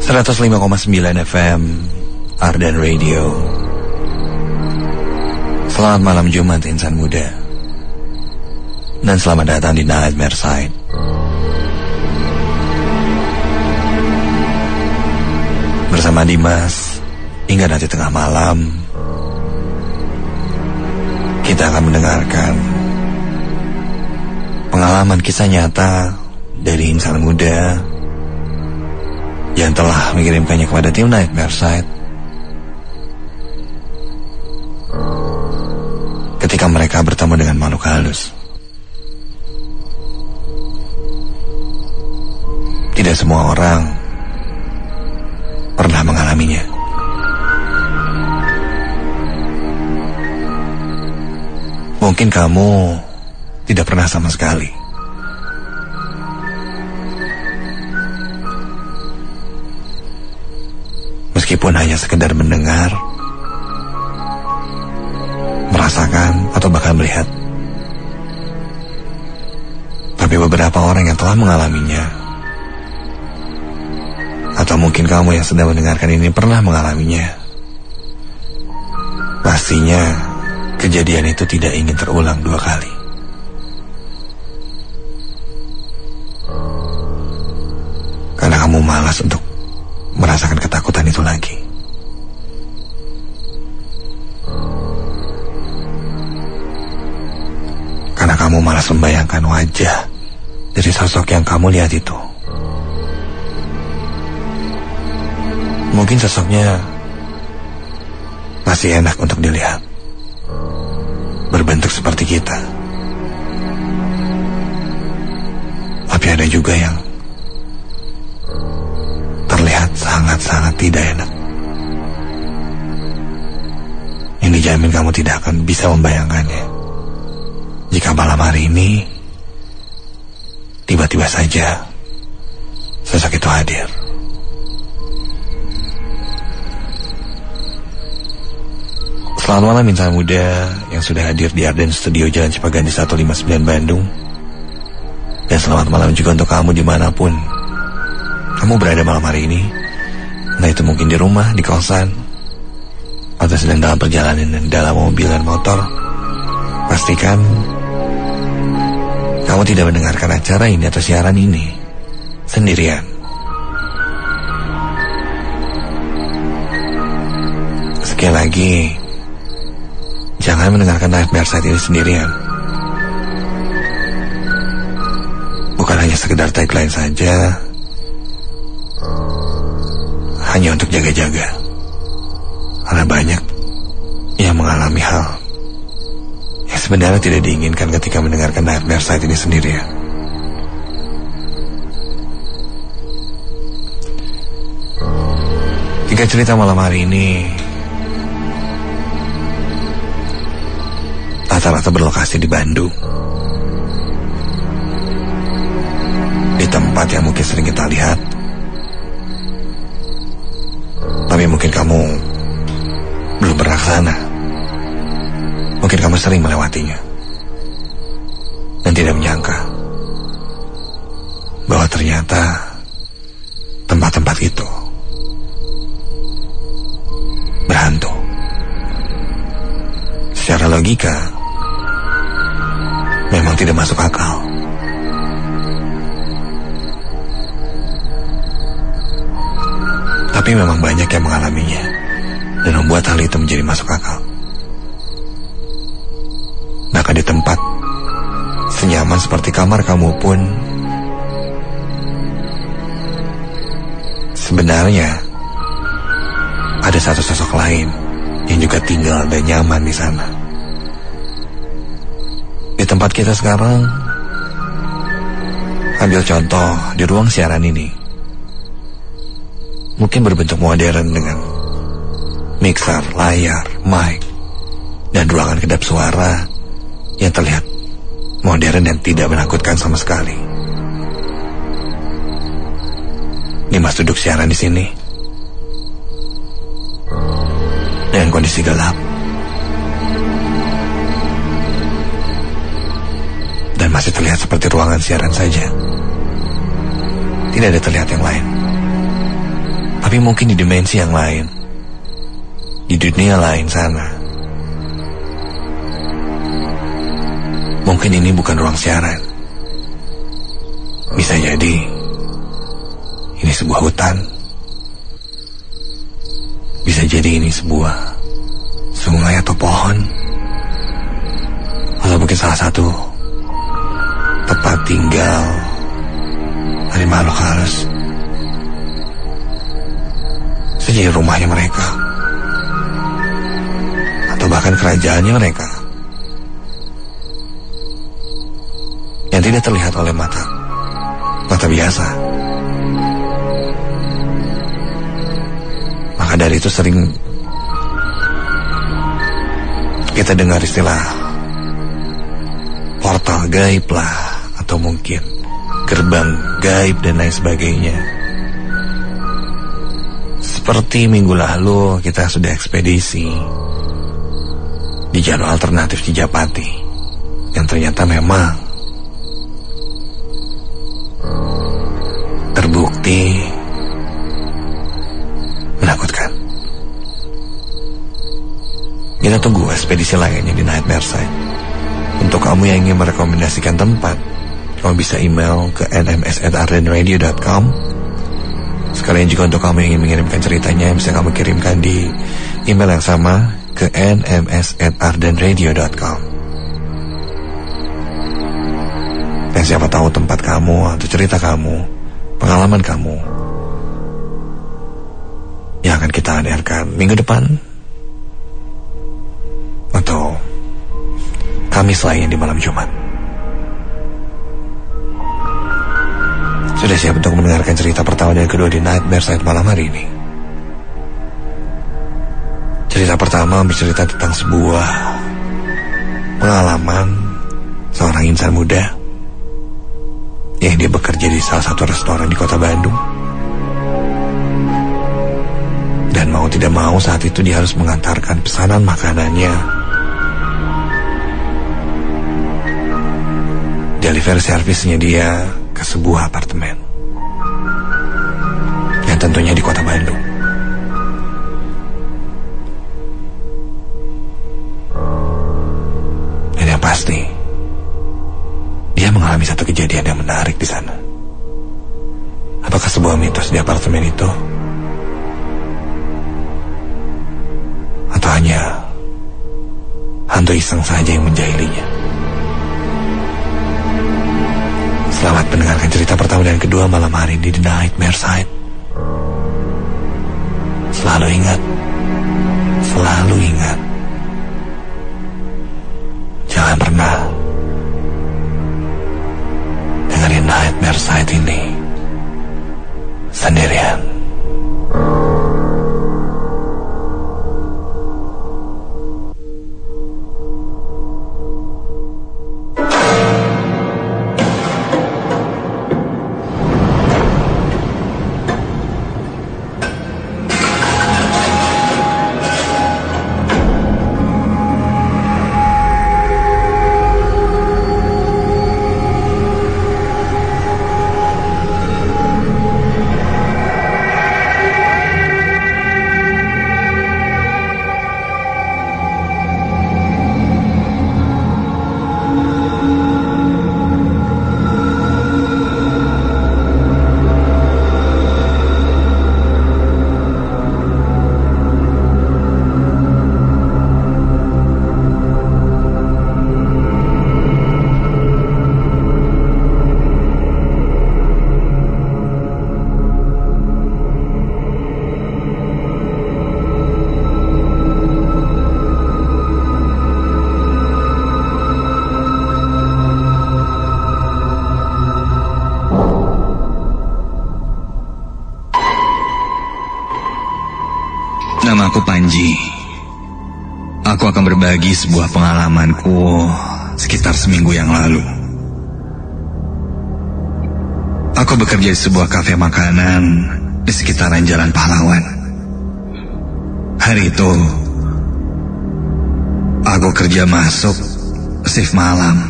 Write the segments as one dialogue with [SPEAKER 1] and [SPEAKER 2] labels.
[SPEAKER 1] 105,9 FM Ardan Radio. Selamat malam Jumat insan muda, dan selamat datang di Nightmare Side. Bersama Dimas hingga nanti tengah malam, kita akan mendengarkan pengalaman kisah nyata dari insan muda yang telah mengirimkannya kepada tim Nightmare Side ketika mereka bertemu dengan makhluk halus. Tidak semua orang pernah mengalaminya. Mungkin kamu tidak pernah sama sekali. Meskipun hanya sekedar mendengar, merasakan, atau bahkan melihat. Tapi beberapa orang yang telah mengalaminya, atau mungkin kamu yang sedang mendengarkan ini pernah mengalaminya, pastinya kejadian itu tidak ingin terulang dua kali. Karena kamu malas untuk merasakan ketakutan itu lagi. Karena kamu malas membayangkan wajah dari sosok yang kamu lihat itu. Mungkin sosoknya masih enak untuk dilihat, berbentuk seperti kita. Tapi ada juga yang terlihat sangat-sangat tidak enak. Yang dijamin kamu tidak akan bisa membayangkannya jika malam hari ini tiba-tiba saja sosok itu hadir. Selamat malam insan muda yang sudah hadir di Arden Studio Jalan Cipaganti 159 Bandung. Dan selamat malam juga untuk kamu dimanapun kamu berada malam hari ini. Entah itu mungkin di rumah, di kosan, atau sedang dalam perjalanan dalam mobil dan motor. Pastikan kamu tidak mendengarkan acara ini atau siaran ini sendirian. Sekali lagi, jangan mendengarkan Nightmare Side ini sendirian. Bukan hanya sekedar tagline saja, hanya untuk jaga-jaga. Karena banyak yang mengalami hal yang sebenarnya tidak diinginkan ketika mendengarkan Nightmare Side ini sendirian. Tiga cerita malam hari ini rata-rata berlokasi di Bandung, di tempat yang mungkin sering kita lihat, tapi mungkin kamu belum pernah ke sana. Mungkin kamu sering melewatinya dan tidak menyangka bahwa ternyata tempat-tempat itu berhantu. Secara logika memang tidak masuk akal. Tapi memang banyak yang mengalaminya dan membuat hal itu menjadi masuk akal. Bahkan di tempat senyaman seperti kamar kamu pun sebenarnya ada satu sosok lain yang juga tinggal dan nyaman di sana. Di tempat kita sekarang, ambil contoh di ruang siaran ini, mungkin berbentuk modern dengan mixer, layar, mic, dan ruangan kedap suara yang terlihat modern dan tidak menakutkan sama sekali. Dimas duduk siaran di sini dengan kondisi gelap dan masih terlihat seperti ruangan siaran saja. Tidak ada terlihat yang lain. Tapi mungkin di dimensi yang lain, di dunia lain sana, mungkin ini bukan ruang siaran. Bisa jadi ini sebuah hutan. Bisa jadi ini sebuah sungai atau pohon, atau mungkin salah satu tempat tinggal dari makhluk halus. Bisa jadi rumahnya mereka, atau bahkan kerajaannya mereka, yang tidak terlihat oleh mata biasa. Maka dari itu sering kita dengar istilah portal gaib lah, atau mungkin gerbang gaib dan lain sebagainya. Seperti minggu lalu kita sudah ekspedisi di jalur alternatif Cijapati, yang ternyata memang terbukti menakutkan. Kita tunggu ekspedisi lainnya di Nightmare Site. Untuk kamu yang ingin merekomendasikan tempat, kamu bisa email ke nms@ardenradio.com. Sekalian juga untuk kamu yang ingin mengirimkan ceritanya, bisa kamu kirimkan di email yang sama ke nms@ardenradio.com. Dan siapa tahu tempat kamu atau cerita kamu, pengalaman kamu yang akan kita hadirkan minggu depan atau Kamis lainnya di malam Jumat. Sudah siap untuk mendengarkan cerita pertama dan kedua di Nightmare Site malam hari ini? Cerita pertama bercerita tentang sebuah pengalaman seorang insan muda yang dia bekerja di salah satu restoran di kota Bandung. Dan mau tidak mau saat itu dia harus mengantarkan pesanan makanannya, delivery service-nya dia ke sebuah apartemen yang tentunya di kota Bandung. Dan yang pasti dia mengalami satu kejadian yang menarik di sana. Apakah sebuah mitos di apartemen itu, atau hanya hantu iseng saja yang menjahilinya? Selamat mendengarkan cerita pertama dan kedua malam hari ini di Nightmare Site. Selalu ingat, jangan pernah dengerin Nightmare Site ini sendirian.
[SPEAKER 2] Nama aku Panji. Aku akan berbagi sebuah pengalamanku sekitar seminggu yang lalu. Aku bekerja di sebuah kafe makanan di sekitaran Jalan Pahlawan. Hari itu aku kerja masuk shift malam.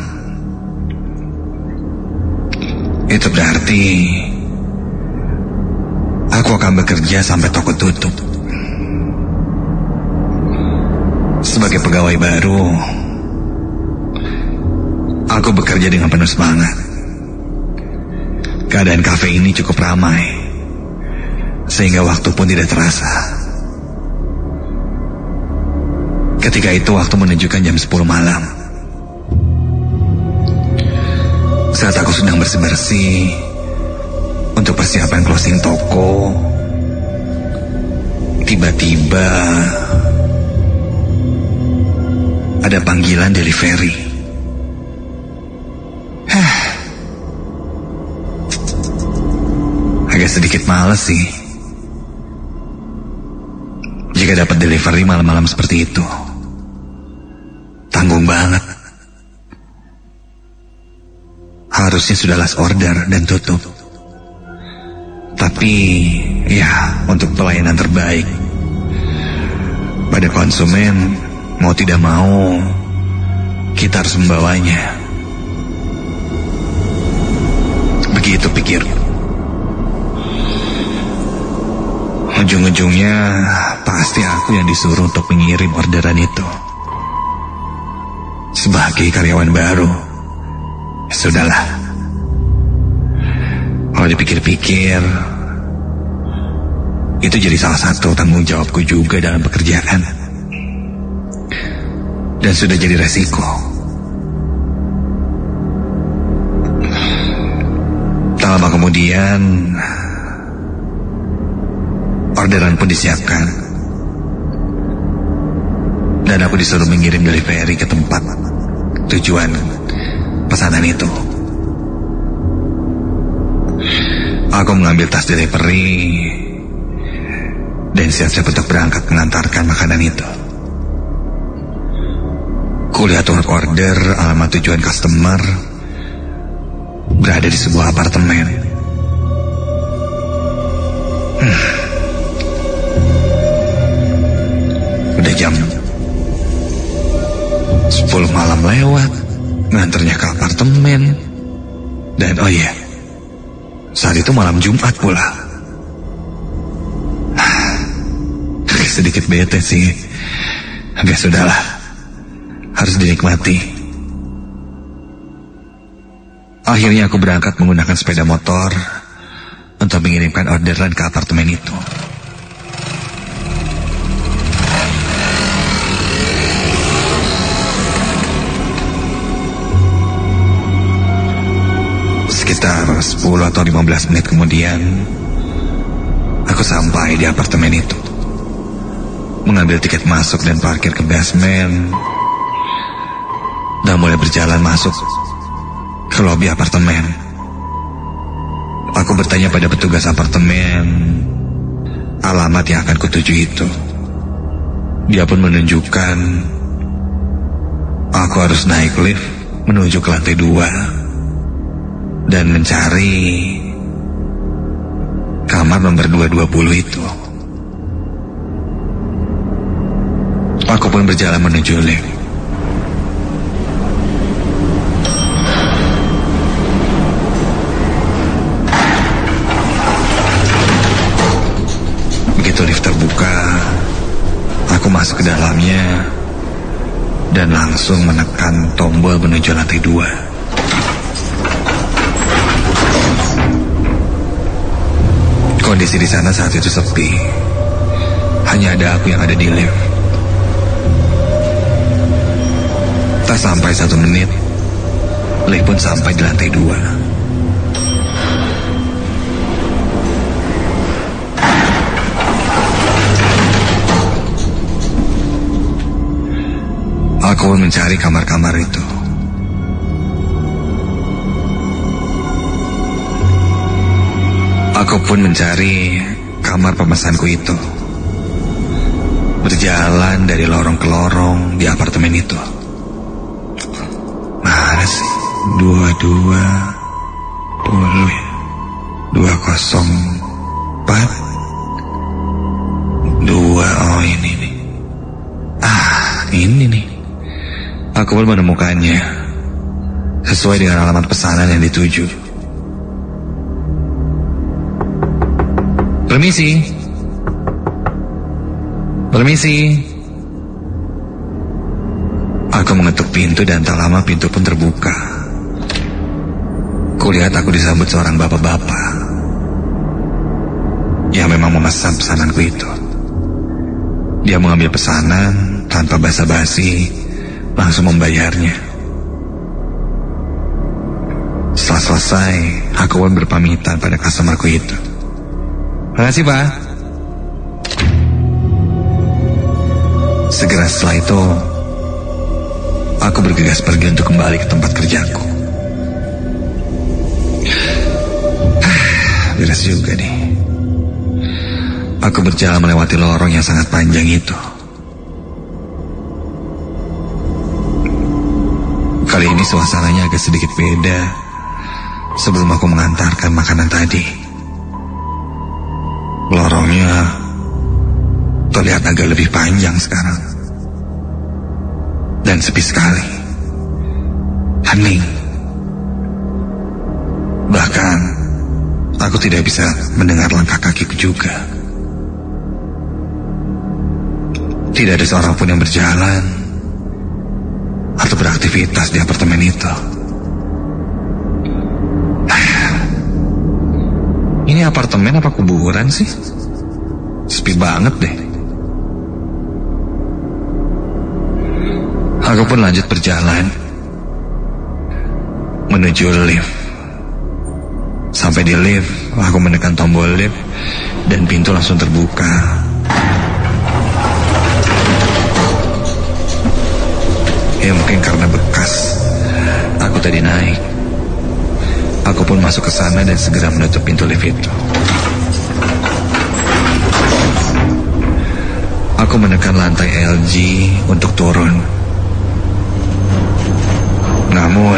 [SPEAKER 2] Itu berarti Aku akan bekerja sampai toko tutup. Sebagai pegawai baru, aku bekerja dengan penuh semangat. Keadaan kafe ini cukup ramai, sehingga waktu pun tidak terasa. Ketika itu waktu menunjukkan jam 10 malam. Saat aku sedang bersih-bersih untuk persiapan closing toko, tiba-tiba ada panggilan delivery. Agak sedikit males sih jika dapat delivery malam-malam seperti itu. Tanggung banget. Harusnya sudah last order dan tutup. Tapi ya, untuk pelayanan terbaik pada konsumen, mau tidak mau kita harus membawanya. Begitu pikirku. Ujung-ujungnya pasti aku yang disuruh untuk mengirim orderan itu. Sebagai karyawan baru, ya sudahlah. Kalau dipikir-pikir, itu jadi salah satu tanggung jawabku juga dalam pekerjaan. Dan sudah jadi resiko. Tak lama kemudian, orderan pun disiapkan. Dan aku disuruh mengirim delivery ke tempat tujuan pesanan itu. Aku mengambil tas delivery dan siap-siap untuk berangkat mengantarkan makanan itu. Kulihat order alamat tujuan customer berada di sebuah apartemen. Udah jam 10 malam lewat, nganternya ke apartemen. Dan oh iya, saat itu malam Jumat pula. Sedikit bete sih. Agak sudahlah, harus dinikmati. Akhirnya aku berangkat menggunakan sepeda motor untuk mengirimkan orderan ke apartemen itu. Sekitar 10 atau 15 menit kemudian, aku sampai di apartemen itu. Mengambil tiket masuk dan parkir ke basement, dan mulai berjalan masuk ke lobi apartemen. Aku bertanya pada petugas apartemen alamat yang akan kutuju itu. Dia pun menunjukkan aku harus naik lift menuju ke lantai 2 dan mencari kamar nomor 220 itu. Aku pun berjalan menuju lift. Begitu lift terbuka, aku masuk ke dalamnya dan langsung menekan tombol menuju lantai 2. Kondisi di sana saat itu sepi. Hanya ada aku yang ada di lift. Tak sampai 1 menit, lift pun sampai di lantai 2. Aku pun mencari kamar-kamar itu. Aku pun mencari kamar pemesanku itu. Berjalan dari lorong ke lorong di apartemen itu. Mana sih? 204 2. Oh ini nih. Ini nih. Aku pun menemukannya sesuai dengan alamat pesanan yang dituju. Permisi. Permisi. Aku mengetuk pintu dan tak lama pintu pun terbuka. Kulihat aku disambut seorang bapak-bapak yang memang memesan pesananku itu. Dia mengambil pesanan tanpa basa-basi, langsung membayarnya. Setelah selesai, aku pun berpamitan pada customerku itu. Makasih, Pak. Segera setelah itu, aku bergegas pergi untuk kembali ke tempat kerjaku. Beres juga nih. Aku berjalan melewati lorong yang sangat panjang itu. Kali ini suasananya agak sedikit beda sebelum aku mengantarkan makanan tadi. Lorongnya terlihat agak lebih panjang sekarang. Dan sepi sekali. Hening. Bahkan aku tidak bisa mendengar langkah kakiku juga. Tidak ada seorang pun yang berjalan atau beraktivitas di apartemen itu. Ini apartemen apa kuburan sih? Sepi banget deh. Aku pun lanjut berjalan menuju lift. Sampai di lift, aku menekan tombol lift dan pintu langsung terbuka. Ya mungkin karena bekas aku tadi naik. Aku pun masuk ke sana dan segera menutup pintu lift itu. Aku menekan lantai LG untuk turun. Namun,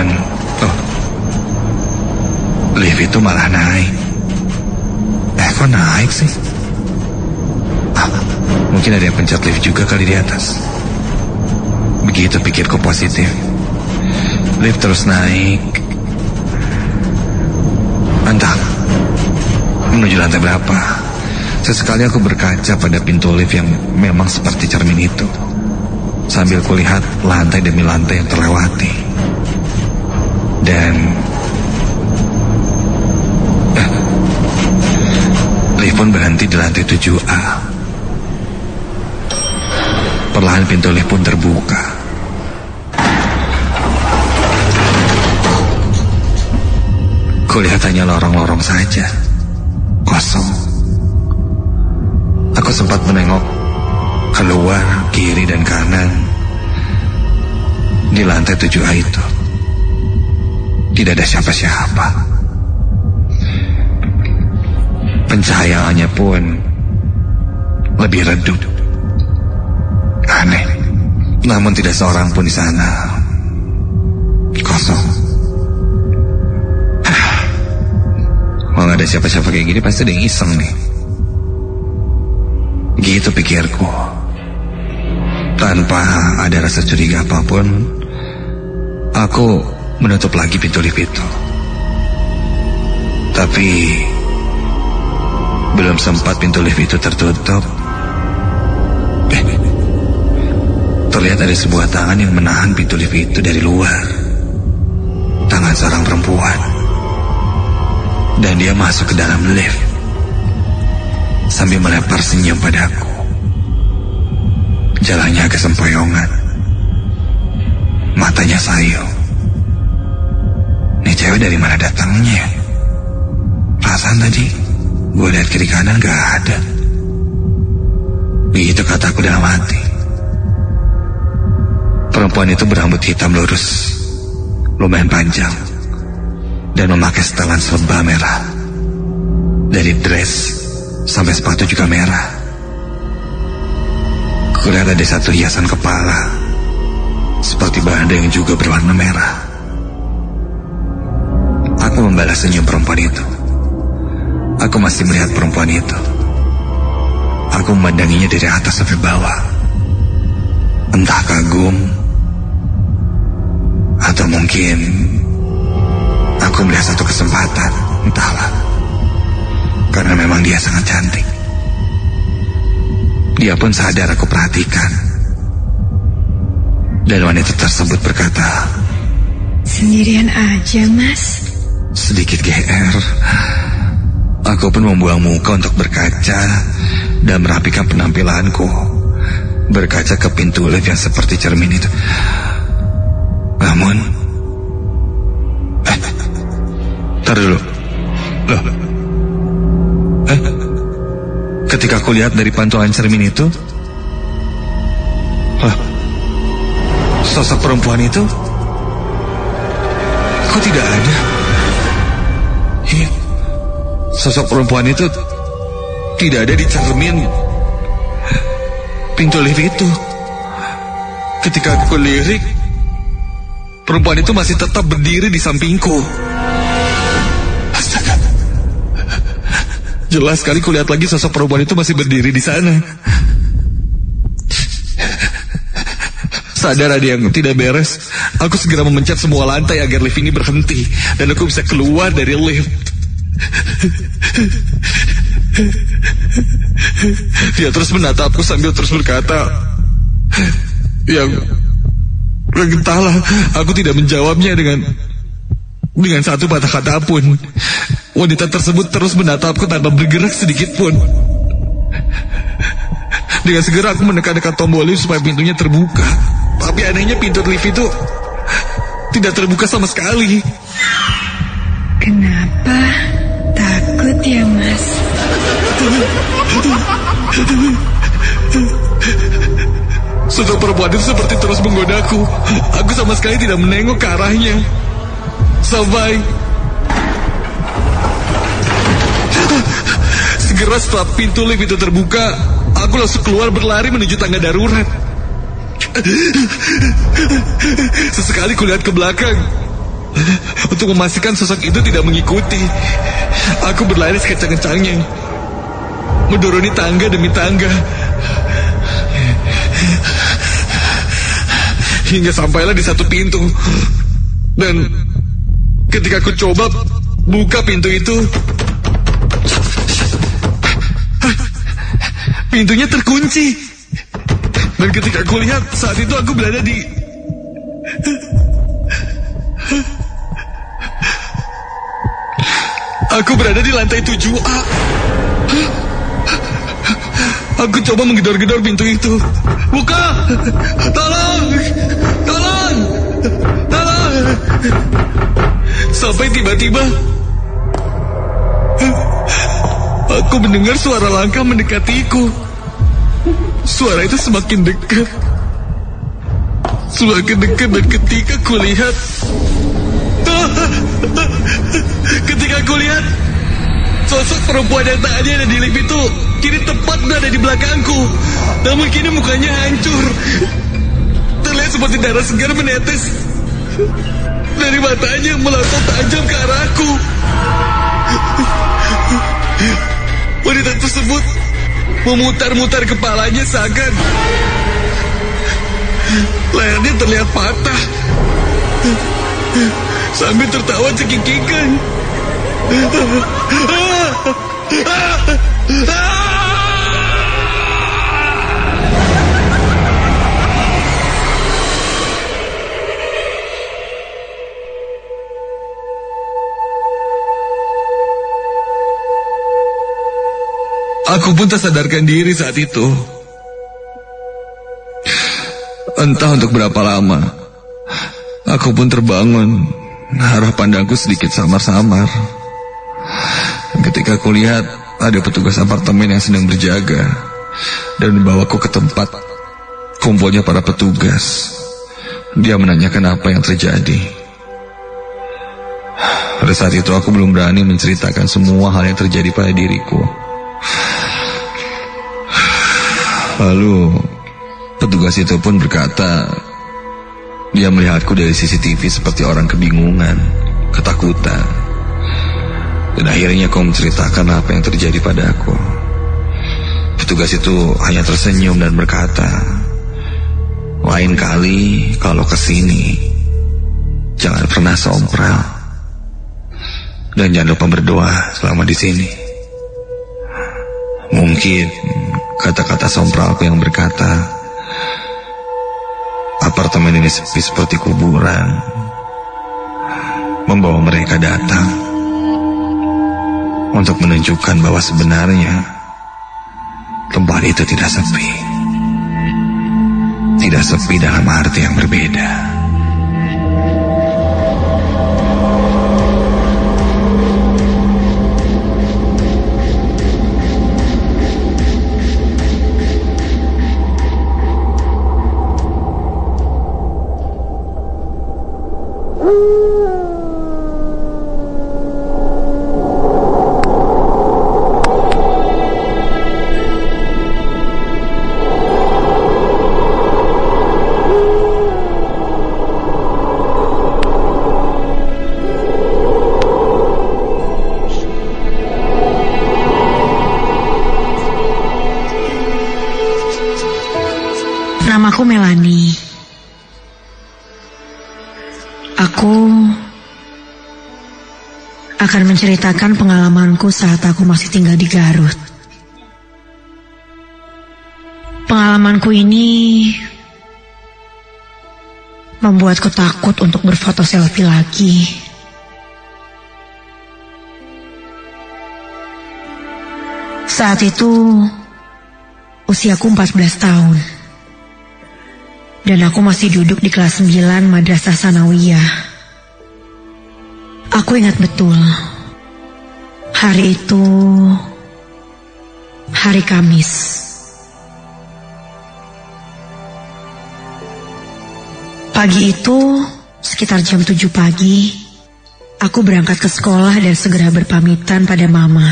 [SPEAKER 2] lift itu malah naik. Kok naik sih? Mungkin ada yang pencet lift juga kali di atas. Begitu pikirku positif. Lift terus naik. Entah menuju lantai berapa. Sesekali aku berkaca pada pintu lift yang memang seperti cermin itu, sambil kulihat lantai demi lantai yang terlewati. Dan lift pun berhenti di lantai 7A. Perlahan pintu lift pun terbuka. Kulihat hanya lorong-lorong saja, kosong. Aku sempat menengok keluar, kiri dan kanan. Di lantai 7A itu tidak ada siapa-siapa. Pencahayaannya pun lebih redup. Aneh, namun tidak seorang pun di sana. Kosong. Kalau gak ada siapa-siapa kayak gini, pasti ada yang iseng nih. Gitu pikirku. Tanpa ada rasa curiga apapun, aku menutup lagi pintu lift itu. Tapi belum sempat pintu lift itu tertutup, terlihat ada sebuah tangan yang menahan pintu lift itu dari luar. Tangan seorang perempuan. Dan dia masuk ke dalam lift sambil melempar senyum padaku. Jalannya agak sempoyongan, matanya sayu. Nih cewek dari mana datangnya? Perasaan tadi gue lihat kiri kanan gak ada. Begitu kataku dalam hati. Perempuan itu berambut hitam lurus, lumayan panjang, dan memakai setelan serba merah. Dari dress sampai sepatu juga merah. Kulihat ada satu hiasan kepala seperti banda yang juga berwarna merah. Aku membalas senyum perempuan itu. Aku masih melihat perempuan itu. Aku memandanginya dari atas sampai bawah. Entah kagum atau mungkin aku melihat satu kesempatan, entahlah. karena memang dia sangat cantik. Dia pun sadar aku perhatikan. Dan wanita tersebut berkata,
[SPEAKER 3] "Sendirian aja, Mas?"
[SPEAKER 2] Sedikit GR. Aku pun membuang muka untuk berkaca dan merapikan penampilanku. Berkaca ke pintu lift yang seperti cermin itu. Namun, tar dulu. Loh. Ketika aku lihat dari pantauan cermin itu, sosok perempuan itu kok tidak ada? Iya, sosok perempuan itu tidak ada di cermin pintu lift itu. Ketika aku lirik, perempuan itu masih tetap berdiri di sampingku. Astaga. Jelas sekali kulihat lagi sosok perempuan itu masih berdiri di sana. Sadar ada yang tidak beres, aku segera memencet semua lantai agar lift ini berhenti dan aku bisa keluar dari lift. Dia terus menatapku sambil terus berkata, yang entahlah, aku tidak menjawabnya dengan satu patah kata pun. Wanita tersebut terus menatapku tanpa bergerak sedikit pun. Dengan segera aku menekan tombol lift supaya pintunya terbuka. Tapi anehnya pintu lift itu tidak terbuka sama sekali.
[SPEAKER 3] Kenapa? Takut ya, Mas?
[SPEAKER 2] Sosok perempuan itu seperti terus menggodaku. Aku sama sekali tidak menengok ke arahnya. Sampai segera setelah pintu lift itu terbuka, aku langsung keluar berlari menuju tangga darurat. Sesekali kulihat ke belakang untuk memastikan sosok itu tidak mengikuti. Aku berlari sekencang-kencangnya, mendoroni tangga demi tangga, hingga sampailah di satu pintu. Dan ketika aku coba buka pintu itu, pintunya terkunci. Dan ketika aku lihat, saat itu aku berada di lantai 7A. Aku coba menggedor-gedor pintu itu. Buka! Tolong! Tolong! Tolong! Sampai tiba-tiba aku mendengar suara langkah mendekatiku. Suara itu semakin dekat. Semakin dekat, dan ketika kulihat, sosok perempuan yang tadi ada di lift itu kini tepat berada di belakangku. Namun kini mukanya hancur. Terlihat seperti darah segar menetes dari matanya yang melotot tajam ke arahku. Wanita tersebut memutar-mutar kepalanya seakan lehernya terlihat patah, sambil tertawa cekikikan. Aku pun tersadarkan diri saat itu. Entah untuk berapa lama, aku pun terbangun. Arah pandangku sedikit samar-samar. Ketika aku lihat ada petugas apartemen yang sedang berjaga dan membawaku ke tempat kumpulnya para petugas. Dia menanyakan apa yang terjadi. Pada saat itu aku belum berani menceritakan semua hal yang terjadi pada diriku. Lalu petugas itu pun berkata, dia melihatku dari CCTV seperti orang kebingungan, ketakutan. Dan akhirnya kau menceritakan apa yang terjadi padaku. Petugas itu hanya tersenyum dan berkata, lain kali kalau kesini jangan pernah sompral, dan jangan lupa berdoa selama di sini. Mungkin kata-kata sompralku yang berkata, apartemen ini sepi seperti kuburan, membawa mereka datang untuk menunjukkan bahwa sebenarnya tempat itu tidak sepi. Tidak sepi dalam arti yang berbeda.
[SPEAKER 3] Namaku Melani. Aku akan menceritakan pengalamanku saat aku masih tinggal di Garut. Pengalamanku ini membuatku takut untuk berfoto selfie lagi. Saat itu usiaku 14 tahun. Dan aku masih duduk di kelas 9 Madrasah Sanawiyah. Aku ingat betul. Hari itu hari Kamis. Pagi itu sekitar jam 7 pagi, aku berangkat ke sekolah dan segera berpamitan pada mama.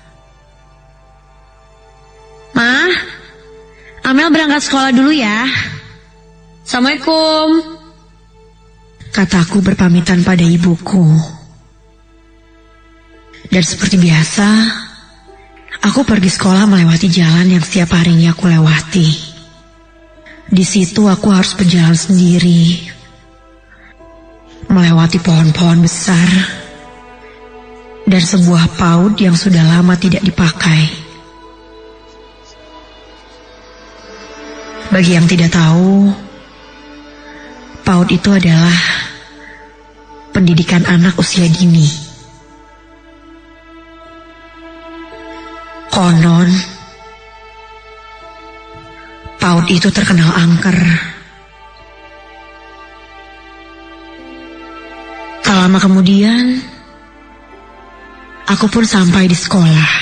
[SPEAKER 3] Ma, Amel berangkat sekolah dulu ya. Assalamualaikum, kataku berpamitan pada ibuku. Dan seperti biasa, aku pergi sekolah melewati jalan yang setiap harinya aku lewati. Di situ aku harus berjalan sendiri, melewati pohon-pohon besar dan sebuah PAUD yang sudah lama tidak dipakai. Bagi yang tidak tahu, PAUD itu adalah pendidikan anak usia dini. Konon, PAUD itu terkenal angker. Tak lama kemudian, aku pun sampai di sekolah.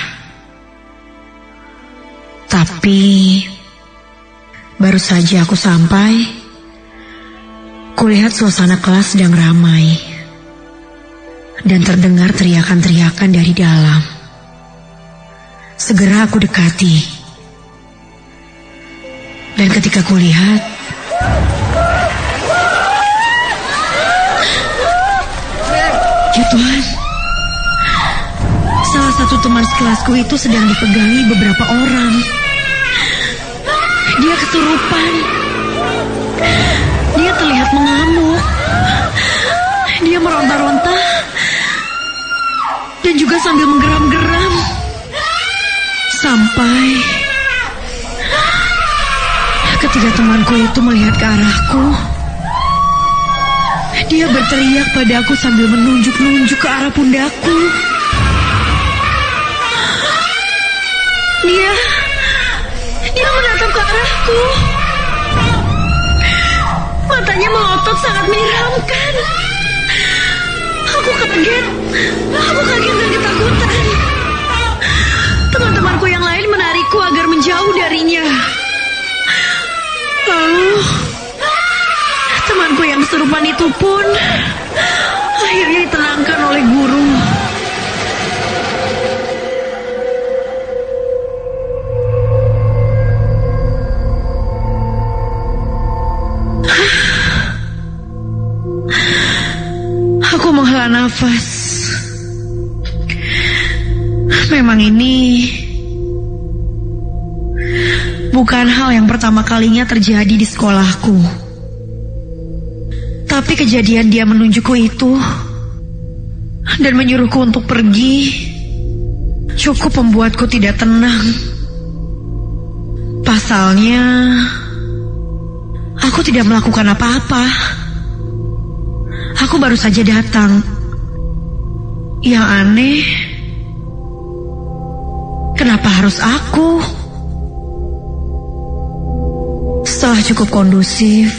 [SPEAKER 3] Tapi, baru saja aku sampai, kulihat suasana kelas sedang ramai dan terdengar teriakan-teriakan dari dalam. Segera aku dekati. Dan ketika kulihat, ya Tuhan, salah satu teman sekelasku itu sedang dipegangi beberapa orang. Dia kesurupan. Dia terlihat mengamuk. Dia meronta-ronta dan juga sambil menggeram-geram. Sampai ketika temanku itu melihat ke arahku, dia berteriak padaku sambil menunjuk-nunjuk ke arah pundakku. Dia menatap ke arahku. Matanya melotot sangat menyeramkan. Aku kaget dan ketakutan. Teman-temanku yang lain menarikku agar menjauh darinya. Lalu, temanku yang kesurupan itu pun akhirnya ditenangkan oleh guru. Aku menghela nafas. Memang ini bukan hal yang pertama kalinya terjadi di sekolahku. Tapi kejadian dia menunjukku itu dan menyuruhku untuk pergi cukup membuatku tidak tenang. Pasalnya, aku tidak melakukan apa-apa. Aku baru saja datang. Yang aneh, kenapa harus aku? Setelah cukup kondusif,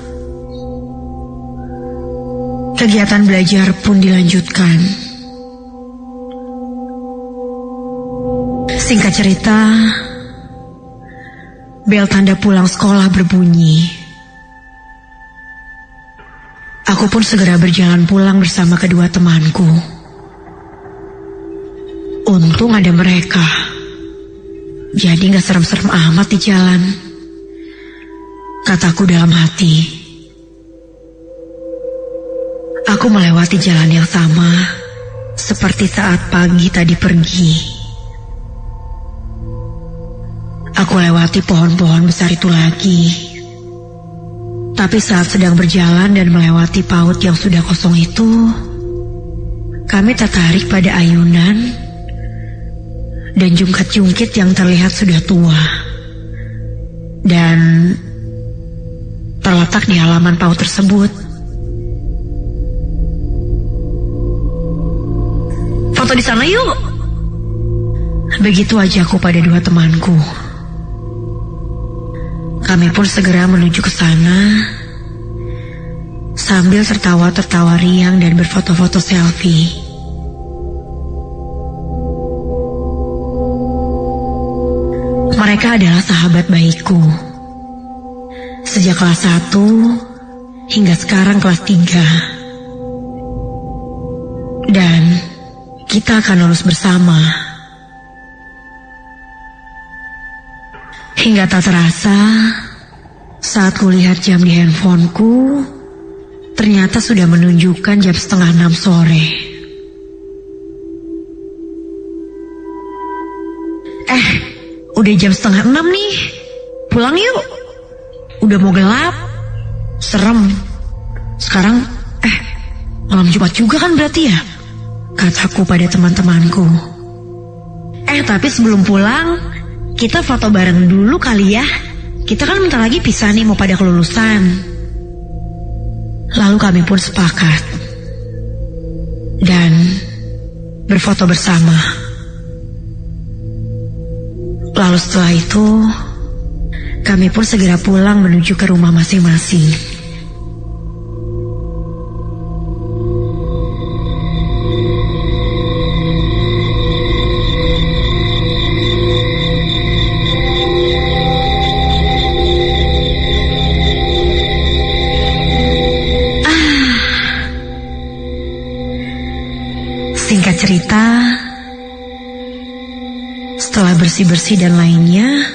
[SPEAKER 3] kegiatan belajar pun dilanjutkan. Singkat cerita, bel tanda pulang sekolah berbunyi. Aku pun segera berjalan pulang bersama kedua temanku. Untung ada mereka, jadi gak serem-serem amat di jalan, kataku dalam hati. Aku melewati jalan yang sama seperti saat pagi tadi pergi. Aku lewati pohon-pohon besar itu lagi. Tapi saat sedang berjalan dan melewati paut yang sudah kosong itu, kami tertarik pada ayunan dan jungkat-jungkit yang terlihat sudah tua dan terletak di halaman paut tersebut. Foto di sana yuk. Begitu ajaku pada dua temanku. Kami pun segera menuju ke sana sambil tertawa-tertawa riang dan berfoto-foto selfie. Mereka adalah sahabat baikku. Sejak kelas 1 hingga sekarang kelas 3. Dan kita akan lulus bersama. Hingga tak terasa, saat kulihat jam di handphoneku, ternyata sudah menunjukkan jam 5:30 sore. Udah jam 5:30 nih, pulang yuk. Udah mau gelap, serem. Sekarang, malam Jumat juga kan berarti ya? Kataku pada teman-temanku. Tapi sebelum pulang, kita foto bareng dulu kali ya. Kita kan bentar lagi pisah nih, mau pada kelulusan. Lalu kami pun sepakat dan berfoto bersama. Lalu setelah itu, kami pun segera pulang menuju ke rumah masing-masing. Singkat cerita, setelah bersih-bersih dan lainnya,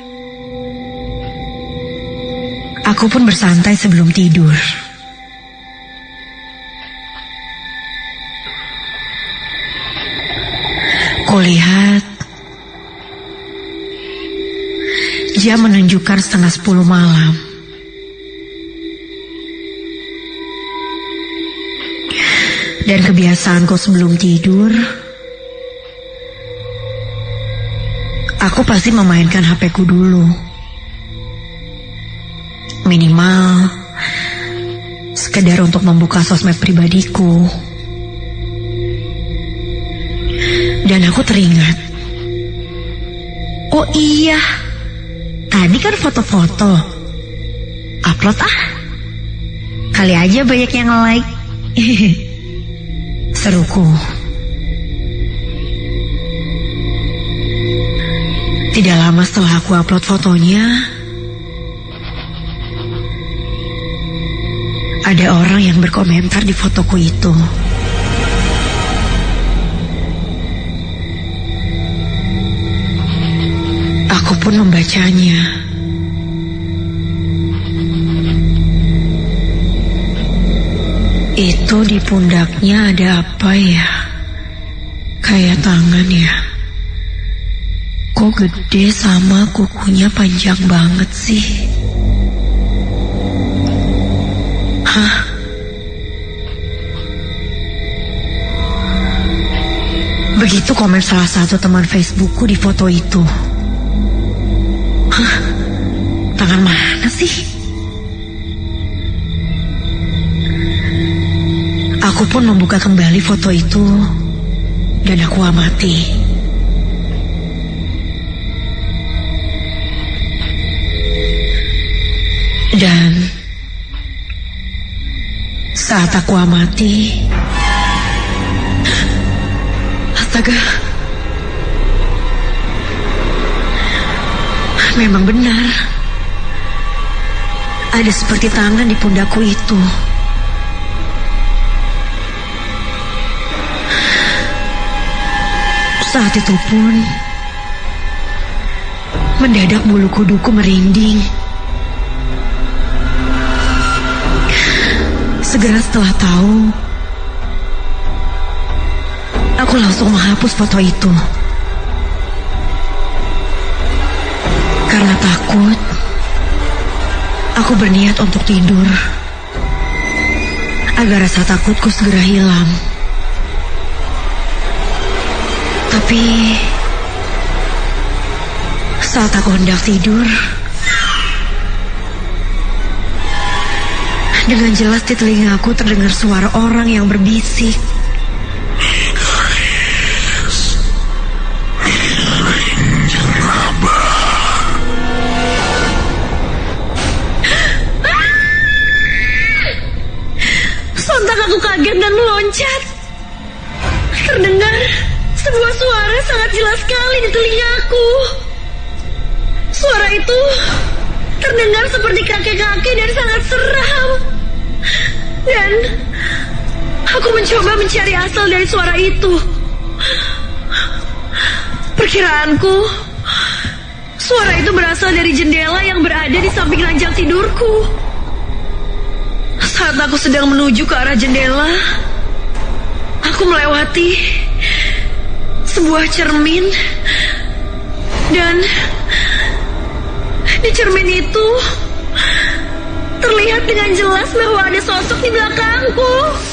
[SPEAKER 3] aku pun bersantai sebelum tidur. Kulihat jam menunjukkan 9:30 malam. Dan kebiasaanku sebelum tidur, aku pasti memainkan HP-ku dulu. Minimal sekedar untuk membuka sosmed pribadiku. Dan aku teringat, oh iya, tadi kan foto-foto. Upload kali aja banyak yang like. Seruku. Tidak lama setelah aku upload fotonya, ada orang yang berkomentar di fotoku itu. Aku pun membacanya. Itu di pundaknya ada apa ya? Kayak tangan ya. Kok gede sama kukunya panjang banget sih? Hah? Begitu komen salah satu teman Facebookku di foto itu. Hah? Tangan mana sih? Aku pun membuka kembali foto itu dan aku amati. Dan saat aku amati, astaga, memang benar. Ada seperti tangan di pundakku itu. Saat itu pun, mendadak bulu kuduku merinding. Segera setelah tahu, aku langsung menghapus foto itu. Karena takut, aku berniat untuk tidur agar rasa takutku segera hilang. Tapi saat aku hendak tidur, dengan jelas di telingaku terdengar suara orang yang berbisik. Sontak aku kaget dan meloncat. Terdengar sebuah suara sangat jelas sekali di telingaku. Suara itu terdengar seperti kakek-kakek dan sangat seram. Dan aku mencoba mencari asal dari suara itu. Perkiraanku, suara itu berasal dari jendela yang berada di samping ranjang tidurku. Saat aku sedang menuju ke arah jendela, aku melewati sebuah cermin. Dan di cermin itu terlihat dengan jelas bahwa ada sosok di belakangku.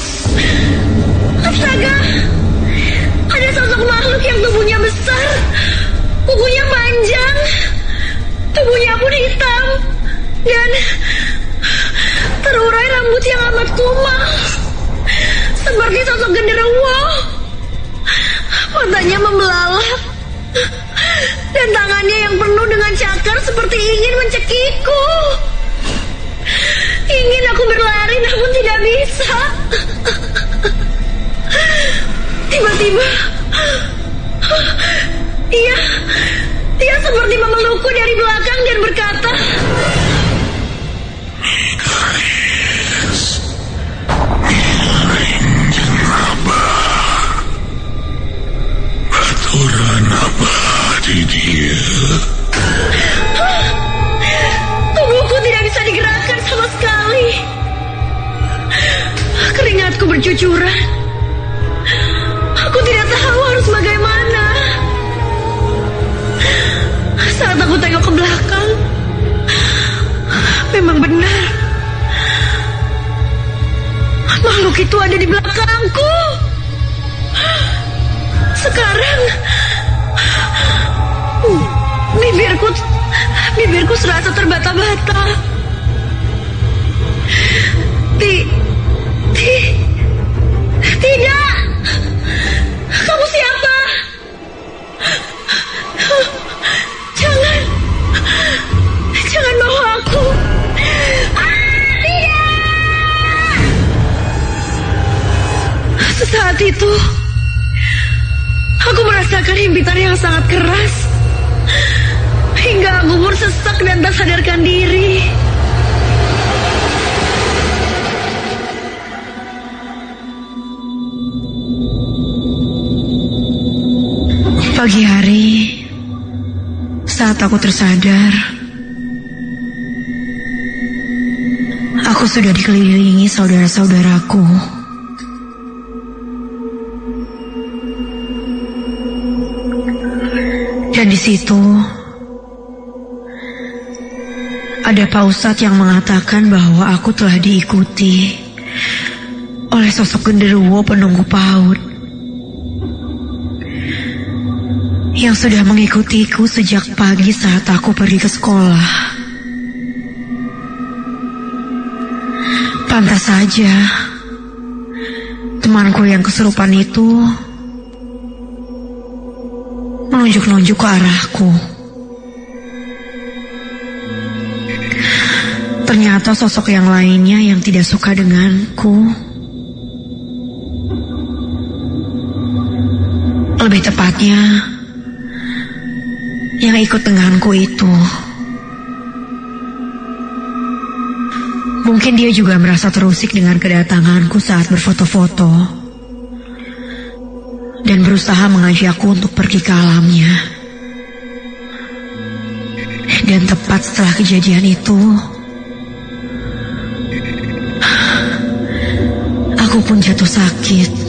[SPEAKER 3] Astaga, ada sosok makhluk yang tubuhnya besar, kukunya panjang, tubuhnya pun hitam, dan terurai rambut yang amat kumal, seperti sosok genderuwo. Matanya membelalak, dan tangannya yang penuh dengan cakar seperti ingin mencekikku. Ingin aku berlari namun tidak bisa. Tiba-tiba dia seperti memelukku dari belakang dan berkata,
[SPEAKER 4] Baturan abadi dia.
[SPEAKER 3] Tubuhku tidak bisa digerakkan sama sekali. Keringatku bercucuran. Aku tidak tahu harus bagaimana. Saat aku tengok ke belakang, memang benar, makhluk itu ada di belakangku. Sekarang bibirku serasa terbata-bata. Tidak. Kamu siapa? Jangan bawa aku. Tidak. Sesaat itu aku merasakan himpitan yang sangat keras, hingga aku pun sesak dan tak sadarkan diri. Pagi hari, saat aku tersadar, aku sudah dikelilingi saudara-saudaraku. Dan di situ ada Pak Ustadz yang mengatakan bahwa aku telah diikuti oleh sosok genderuwo penunggu PAUD yang sudah mengikutiku sejak pagi saat aku pergi ke sekolah. Pantas saja temanku yang kesurupan itu menunjuk-nunjuk ke arahku. Ternyata sosok yang lainnya yang tidak suka denganku, lebih tepatnya yang ikut denganku itu, mungkin dia juga merasa terusik dengan kedatanganku saat berfoto-foto dan berusaha mengajakku untuk pergi ke alamnya. Dan tepat setelah kejadian itu, aku pun jatuh sakit.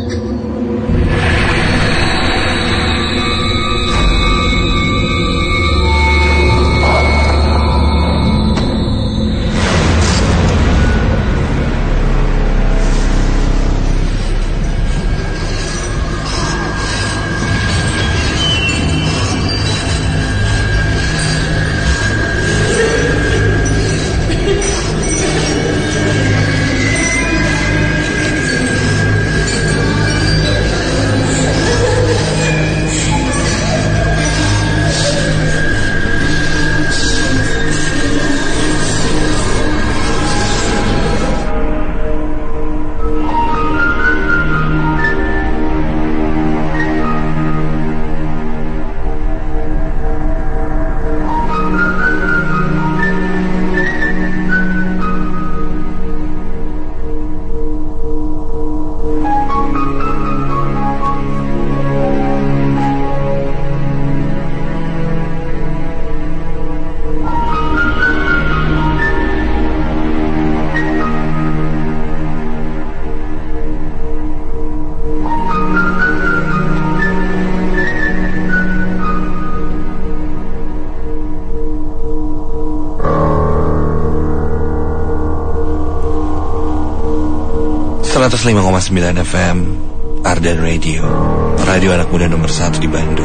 [SPEAKER 1] .9 FM Ardan Radio, radio anak muda nomor 1 di Bandung.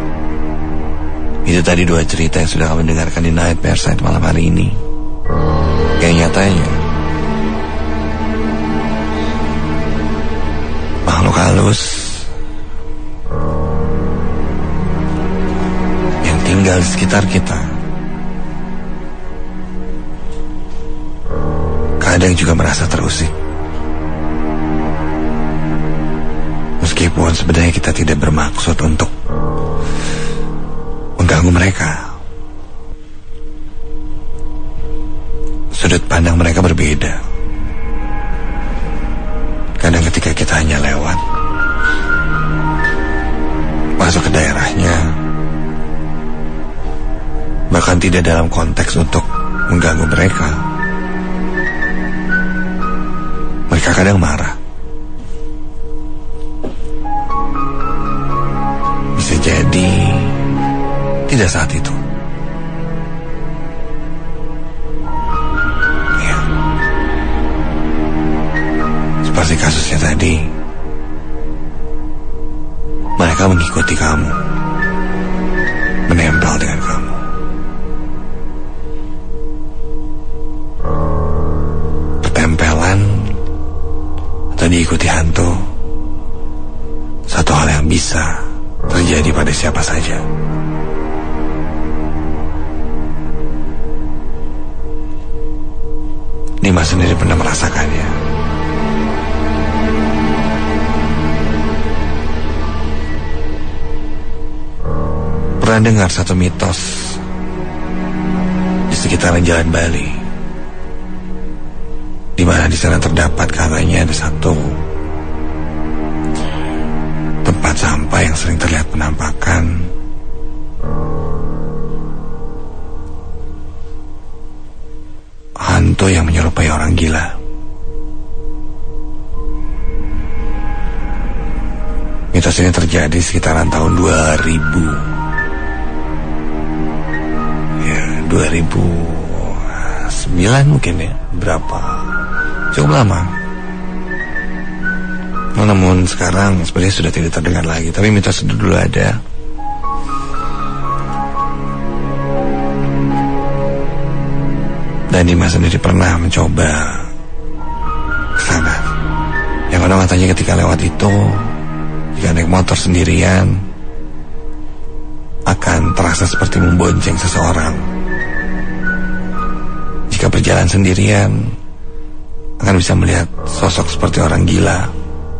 [SPEAKER 1] Itu tadi 2 cerita yang sudah kamu dengarkan di Nightmare Side malam hari ini. Yang nyatanya makhluk halus yang tinggal di sekitar kita kadang juga merasa terusik. Meskipun sebenarnya kita tidak bermaksud untuk mengganggu mereka. Sudut pandang mereka berbeda. Kadang ketika kita hanya lewat, masuk ke daerahnya, bahkan tidak dalam konteks untuk mengganggu mereka, mereka kadang marah. Bisa jadi tidak saat itu. Ya. Seperti kasusnya tadi, mereka mengikuti kamu, menempel dengan kamu. Pertempelan atau diikuti hantu, satu hal yang bisa terjadi pada siapa saja. Dimas sendiri pernah merasakannya. Pernah dengar satu mitos di sekitaran Jalan Bali, di mana di sana terdapat katanya ada satu tempat sampah yang sering terlihat penampakan hantu yang menyerupai orang gila. Mitos ini terjadi sekitaran tahun 2009 mungkin ya, berapa, cukup lama. Namun sekarang sebenarnya sudah tidak terdengar lagi, tapi mitos itu dulu ada. Dan Dimas sendiri pernah mencoba Dimana matanya ketika lewat itu, jika naik motor sendirian, akan terasa seperti membonceng seseorang. Jika berjalan sendirian, akan bisa melihat sosok seperti orang gila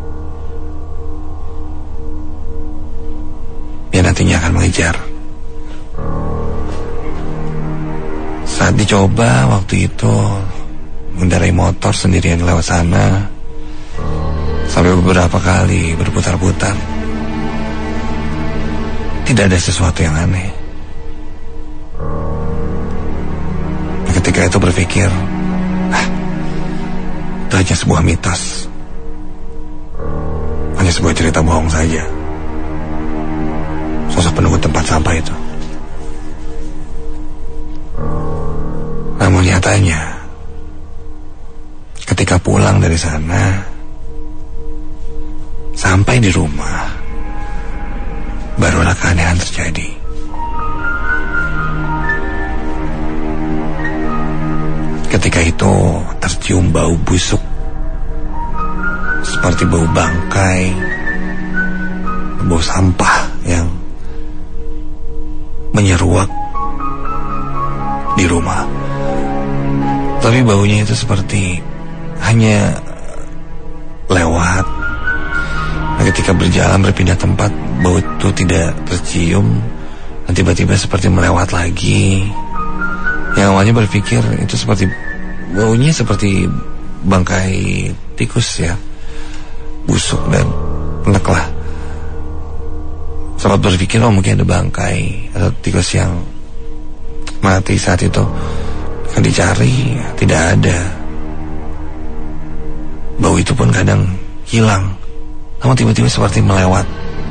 [SPEAKER 1] yang nantinya akan mengejar. Saat dicoba waktu itu mengendarai motor sendirian lewat sana, sampai beberapa kali berputar-putar, tidak ada sesuatu yang aneh. Ketika itu berpikir, itu hanya sebuah mitos, hanya sebuah cerita bohong saja. Sosok penunggu tempat sampah itu. Namun nyatanya, ketika pulang dari sana, sampai di rumah, barulah keanehan terjadi. Ketika itu tercium bau busuk, seperti bau bangkai, bau sampah yang menyeruak di rumah. Tapi baunya itu seperti hanya lewat. Nah, ketika berjalan berpindah tempat, bau itu tidak tercium, dan tiba-tiba seperti melewat lagi. Yang awalnya berpikir itu seperti baunya seperti bangkai tikus ya, busuk dan enek lah. Sempat berpikir mungkin ada bangkai atau tikus yang mati saat itu. Akan dicari, tidak ada. Bau itu pun kadang hilang, namun tiba-tiba seperti melewat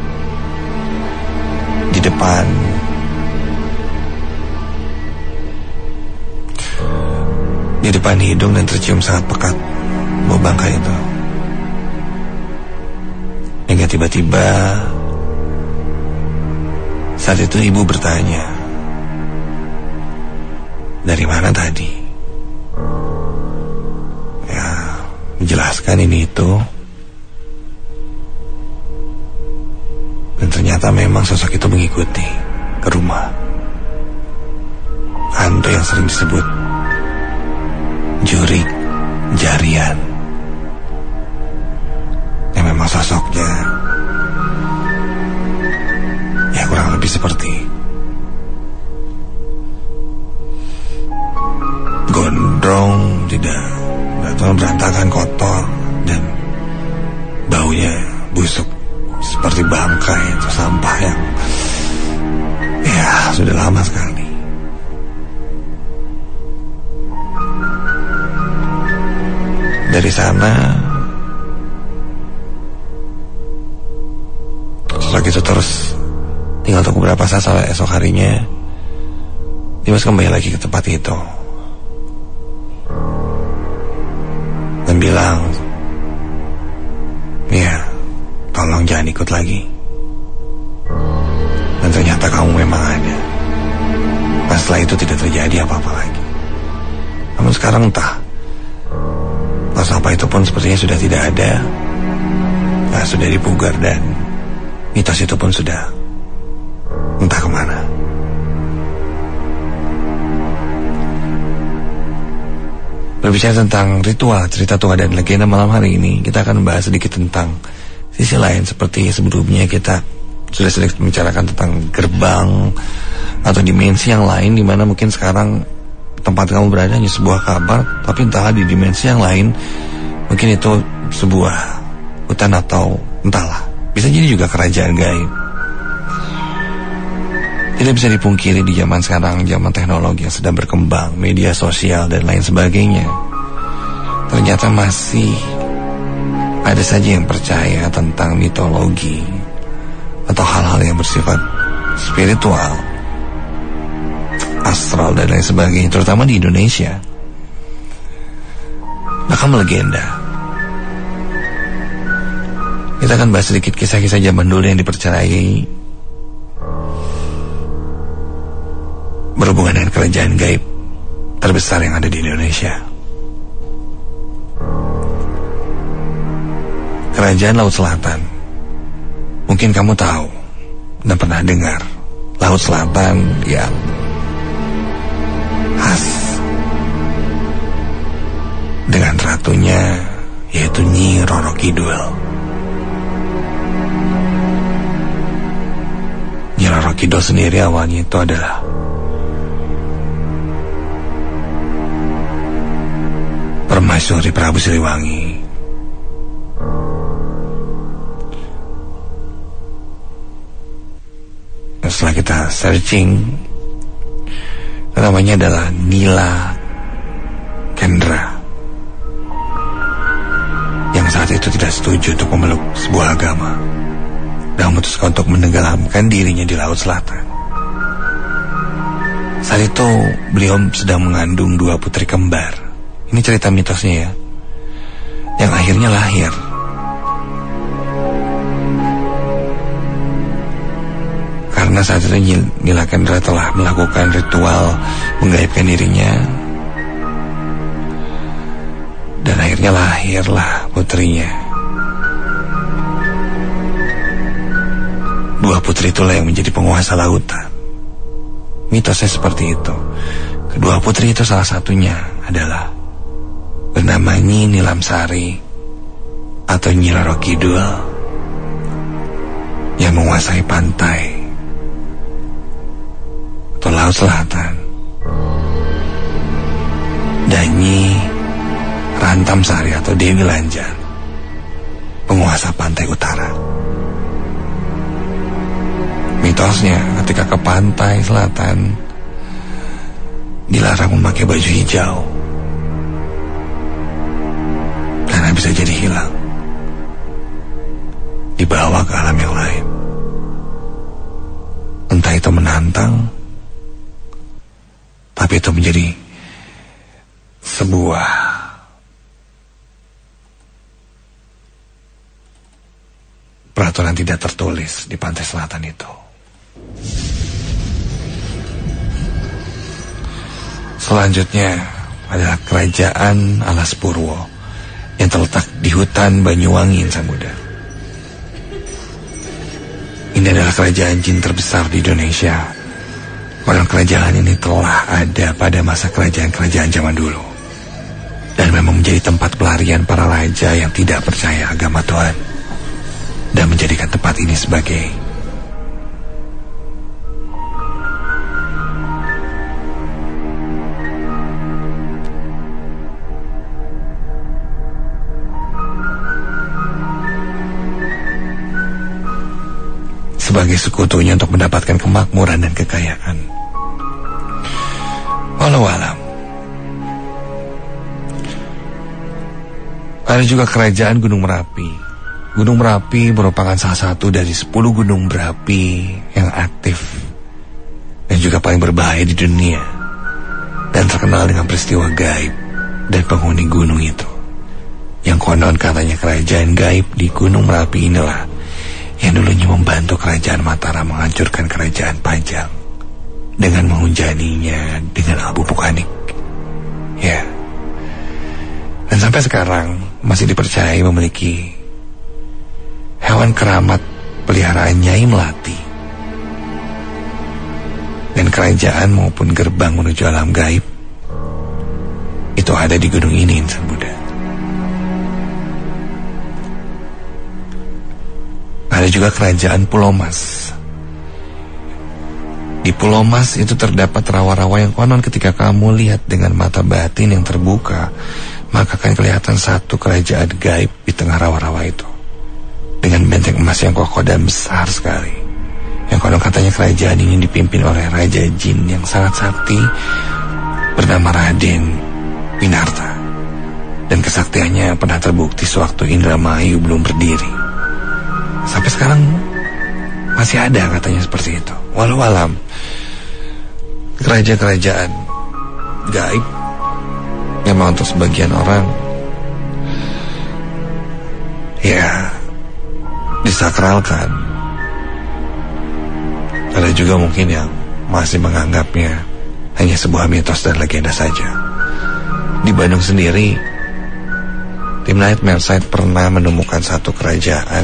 [SPEAKER 1] di depan. Di depan hidung dan tercium sangat pekat bau bangkai itu. Hingga tiba-tiba saat itu ibu bertanya, dari mana tadi? Ya, menjelaskan ini itu. Dan ternyata memang sosok itu mengikuti ke rumah. Hantu yang sering disebut Jurik Jarian. Yang memang sosoknya ya kurang lebih seperti gondrong, tidak berantakan, kotor, dan baunya busuk seperti bangkai atau sampah yang ya sudah lama sekali. Dari sana sosok itu terus tinggal tunggu beberapa saat sampai esok harinya Dimas kembali lagi ke tempat itu dan bilang, ya tolong jangan ikut lagi. Dan ternyata kamu memang ada. Nah, setelah itu tidak terjadi apa-apa lagi. Namun sekarang entah, sampah itu pun sepertinya sudah tidak ada. Nah, sudah dipugar dan mitos itu pun sudah entah kemana. Berbicara tentang ritual, cerita tua dan legenda, malam hari ini kita akan membahas sedikit tentang sisi lain. Seperti sebelumnya kita sudah sedikit membicarakan tentang gerbang atau dimensi yang lain, di mana mungkin sekarang tempat kamu berada hanya sebuah kamar, tapi entahlah di dimensi yang lain mungkin itu sebuah hutan atau entahlah, bisa jadi juga kerajaan gaib. Tidak bisa dipungkiri di zaman sekarang, zaman teknologi yang sedang berkembang, media sosial dan lain sebagainya, ternyata masih ada saja yang percaya tentang mitologi atau hal-hal yang bersifat spiritual, astral dan lain sebagainya, terutama di Indonesia. Bahkan legenda. Kita akan bahas sedikit kisah-kisah zaman dulu yang dipercayai berhubungan dengan kerajaan gaib terbesar yang ada di Indonesia. Kerajaan Laut Selatan. Mungkin kamu tahu dan pernah dengar Laut Selatan yang khas dengan ratunya, yaitu Nyi Roro Kidul. Nyi Roro Kidul sendiri awalnya itu adalah permaisuri Prabu Siliwangi. Setelah kita searching, namanya adalah Nila Kendra, yang saat itu tidak setuju untuk memeluk sebuah agama dan memutuskan untuk menenggelamkan dirinya di Laut Selatan. Saat itu beliau sedang mengandung 2 putri kembar. Ini cerita mitosnya ya, yang akhirnya lahir. Karena saat itu Nila Kendra telah melakukan ritual menggaibkan dirinya, dan akhirnya lahirlah putrinya. 2 putri itulah yang menjadi penguasa lautan. Mitosnya seperti itu. Kedua putri itu salah satunya adalah bernama Nyi Nilamsari atau Nyi Roro Kidul, yang menguasai pantai atau Laut Selatan, dan Nyi Rantamsari atau Dewi Lanjar, penguasa pantai utara. Mitosnya ketika ke pantai selatan dilarang memakai baju hijau karena bisa jadi hilang, dibawa ke alam yang lain. Entah itu menantang, tapi itu menjadi sebuah peraturan tidak tertulis di pantai selatan itu. Selanjutnya adalah kerajaan Alas Purwo yang terletak di hutan Banyuwangi, Insan Muda. Ini adalah kerajaan jin terbesar di Indonesia. Konon kerajaan ini telah ada pada masa kerajaan-kerajaan zaman dulu, dan memang menjadi tempat pelarian para raja yang tidak percaya agama Tuhan, dan menjadikan tempat ini sebagai sekutunya untuk mendapatkan kemakmuran dan kekayaan. Walau alam, ada juga kerajaan Gunung Merapi. Gunung Merapi merupakan salah satu dari 10 gunung berapi yang aktif dan juga paling berbahaya di dunia, dan terkenal dengan peristiwa gaib dan penghuni gunung itu. Yang konon katanya kerajaan gaib di Gunung Merapi inilah yang dulunya membantu kerajaan Mataram menghancurkan kerajaan Pajang dengan menghujaninya dengan abu vulkanik. Ya. Dan sampai sekarang masih dipercayai memiliki hewan keramat peliharaan Nyai Melati. Dan kerajaan maupun gerbang menuju alam gaib itu ada di gunung ini, Insan Muda. Ada juga kerajaan Pulau Mas. Di Pulau Mas itu terdapat rawa-rawa yang konon ketika kamu lihat dengan mata batin yang terbuka, maka akan kelihatan satu kerajaan gaib di tengah rawa-rawa itu, dengan benteng emas yang kokoh dan besar sekali. Yang konon katanya kerajaan ini dipimpin oleh Raja Jin yang sangat sakti bernama Raden Winarta, dan kesaktiannya pernah terbukti sewaktu Indramayu belum berdiri. Sampai sekarang masih ada katanya seperti itu. Walau alam, kerajaan-kerajaan gaib memang untuk sebagian orang ya disakralkan. Ada juga mungkin yang masih menganggapnya hanya sebuah mitos dan legenda saja. Di Bandung sendiri Tim Nightmare Site pernah menemukan satu kerajaan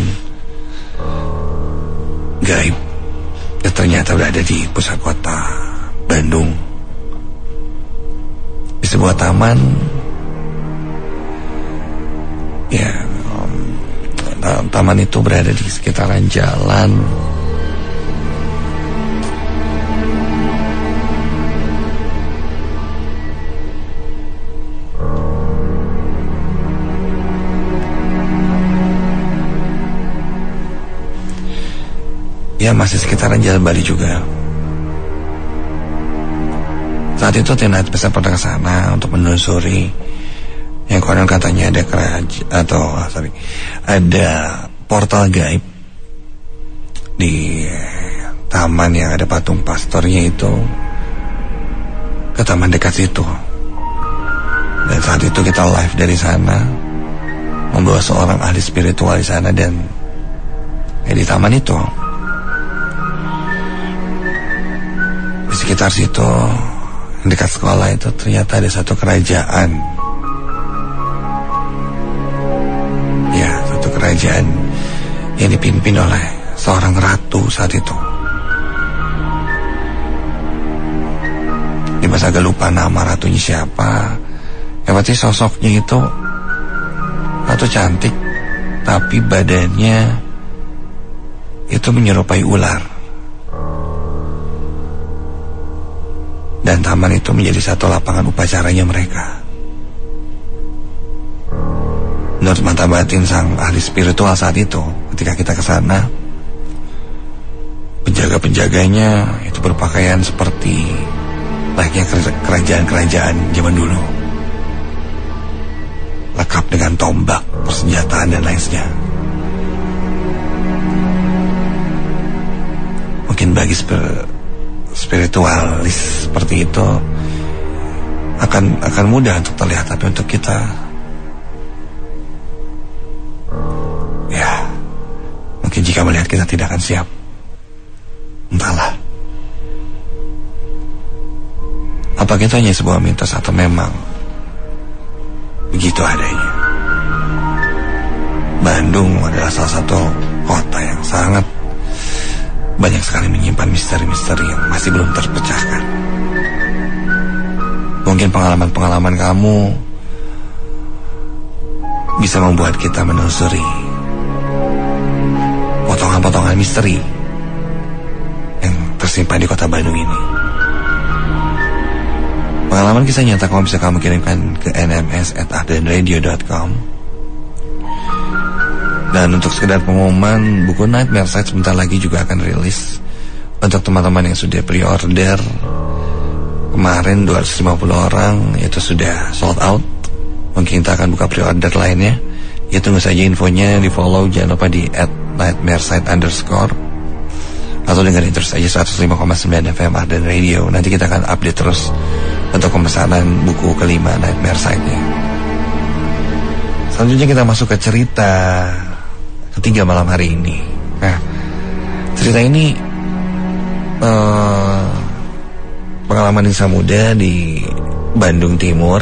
[SPEAKER 1] gaib yang ternyata berada di pusat kota Bandung, di sebuah taman. Ya, taman itu berada di sekitaran jalan ya, masih sekitaran Jalan Bali juga. Saat itu Tim Nightmare Site pernah ke sana untuk menelusuri yang konon katanya ada ada portal gaib di taman yang ada patung pastornya itu, ke taman dekat situ. Dan saat itu kita live dari sana, membawa seorang ahli spiritual di sana dan di taman itu. Di sekitar situ, dekat sekolah itu, ternyata ada satu kerajaan. Ya, satu kerajaan yang dipimpin oleh seorang ratu saat itu. Dimas agak lupa nama ratunya siapa. Yang pasti sosoknya itu ratu cantik, tapi badannya itu menyerupai ular. Dan taman itu menjadi satu lapangan upacaranya mereka. Menurut mata batin sang ahli spiritual saat itu, ketika kita ke sana, penjaga-penjaganya itu berpakaian seperti layaknya kerajaan-kerajaan zaman dulu, lengkap dengan tombak, persenjataan dan lainnya. Mungkin bagi spiritualis seperti itu akan mudah untuk terlihat, tapi untuk kita, ya, mungkin jika melihat kita tidak akan siap. Entahlah, apa kita hanya sebuah mitos atau memang begitu adanya. Bandung adalah salah satu kota yang sangat banyak sekali menyimpan misteri-misteri yang masih belum terpecahkan. Mungkin pengalaman-pengalaman kamu bisa membuat kita menelusuri potongan-potongan misteri yang tersimpan di kota Bandung ini. Pengalaman kisah nyata kamu bisa kamu kirimkan ke nms@ahdanradio.com. Dan untuk sekedar pengumuman, buku Nightmare Site sebentar lagi juga akan rilis. Untuk teman-teman yang sudah pre-order, kemarin 250 orang itu sudah sold out. Mungkin kita akan buka pre-order lainnya. Ya, tunggu saja infonya, di follow, jangan lupa di @nightmaresite_, atau dengerin terus aja 105,9 FM Ahdan Radio. Nanti kita akan update terus untuk pemesanan buku kelima Nightmare Site-nya. Selanjutnya kita masuk ke cerita ketiga malam hari ini. Nah, cerita ini pengalaman desa muda di Bandung Timur.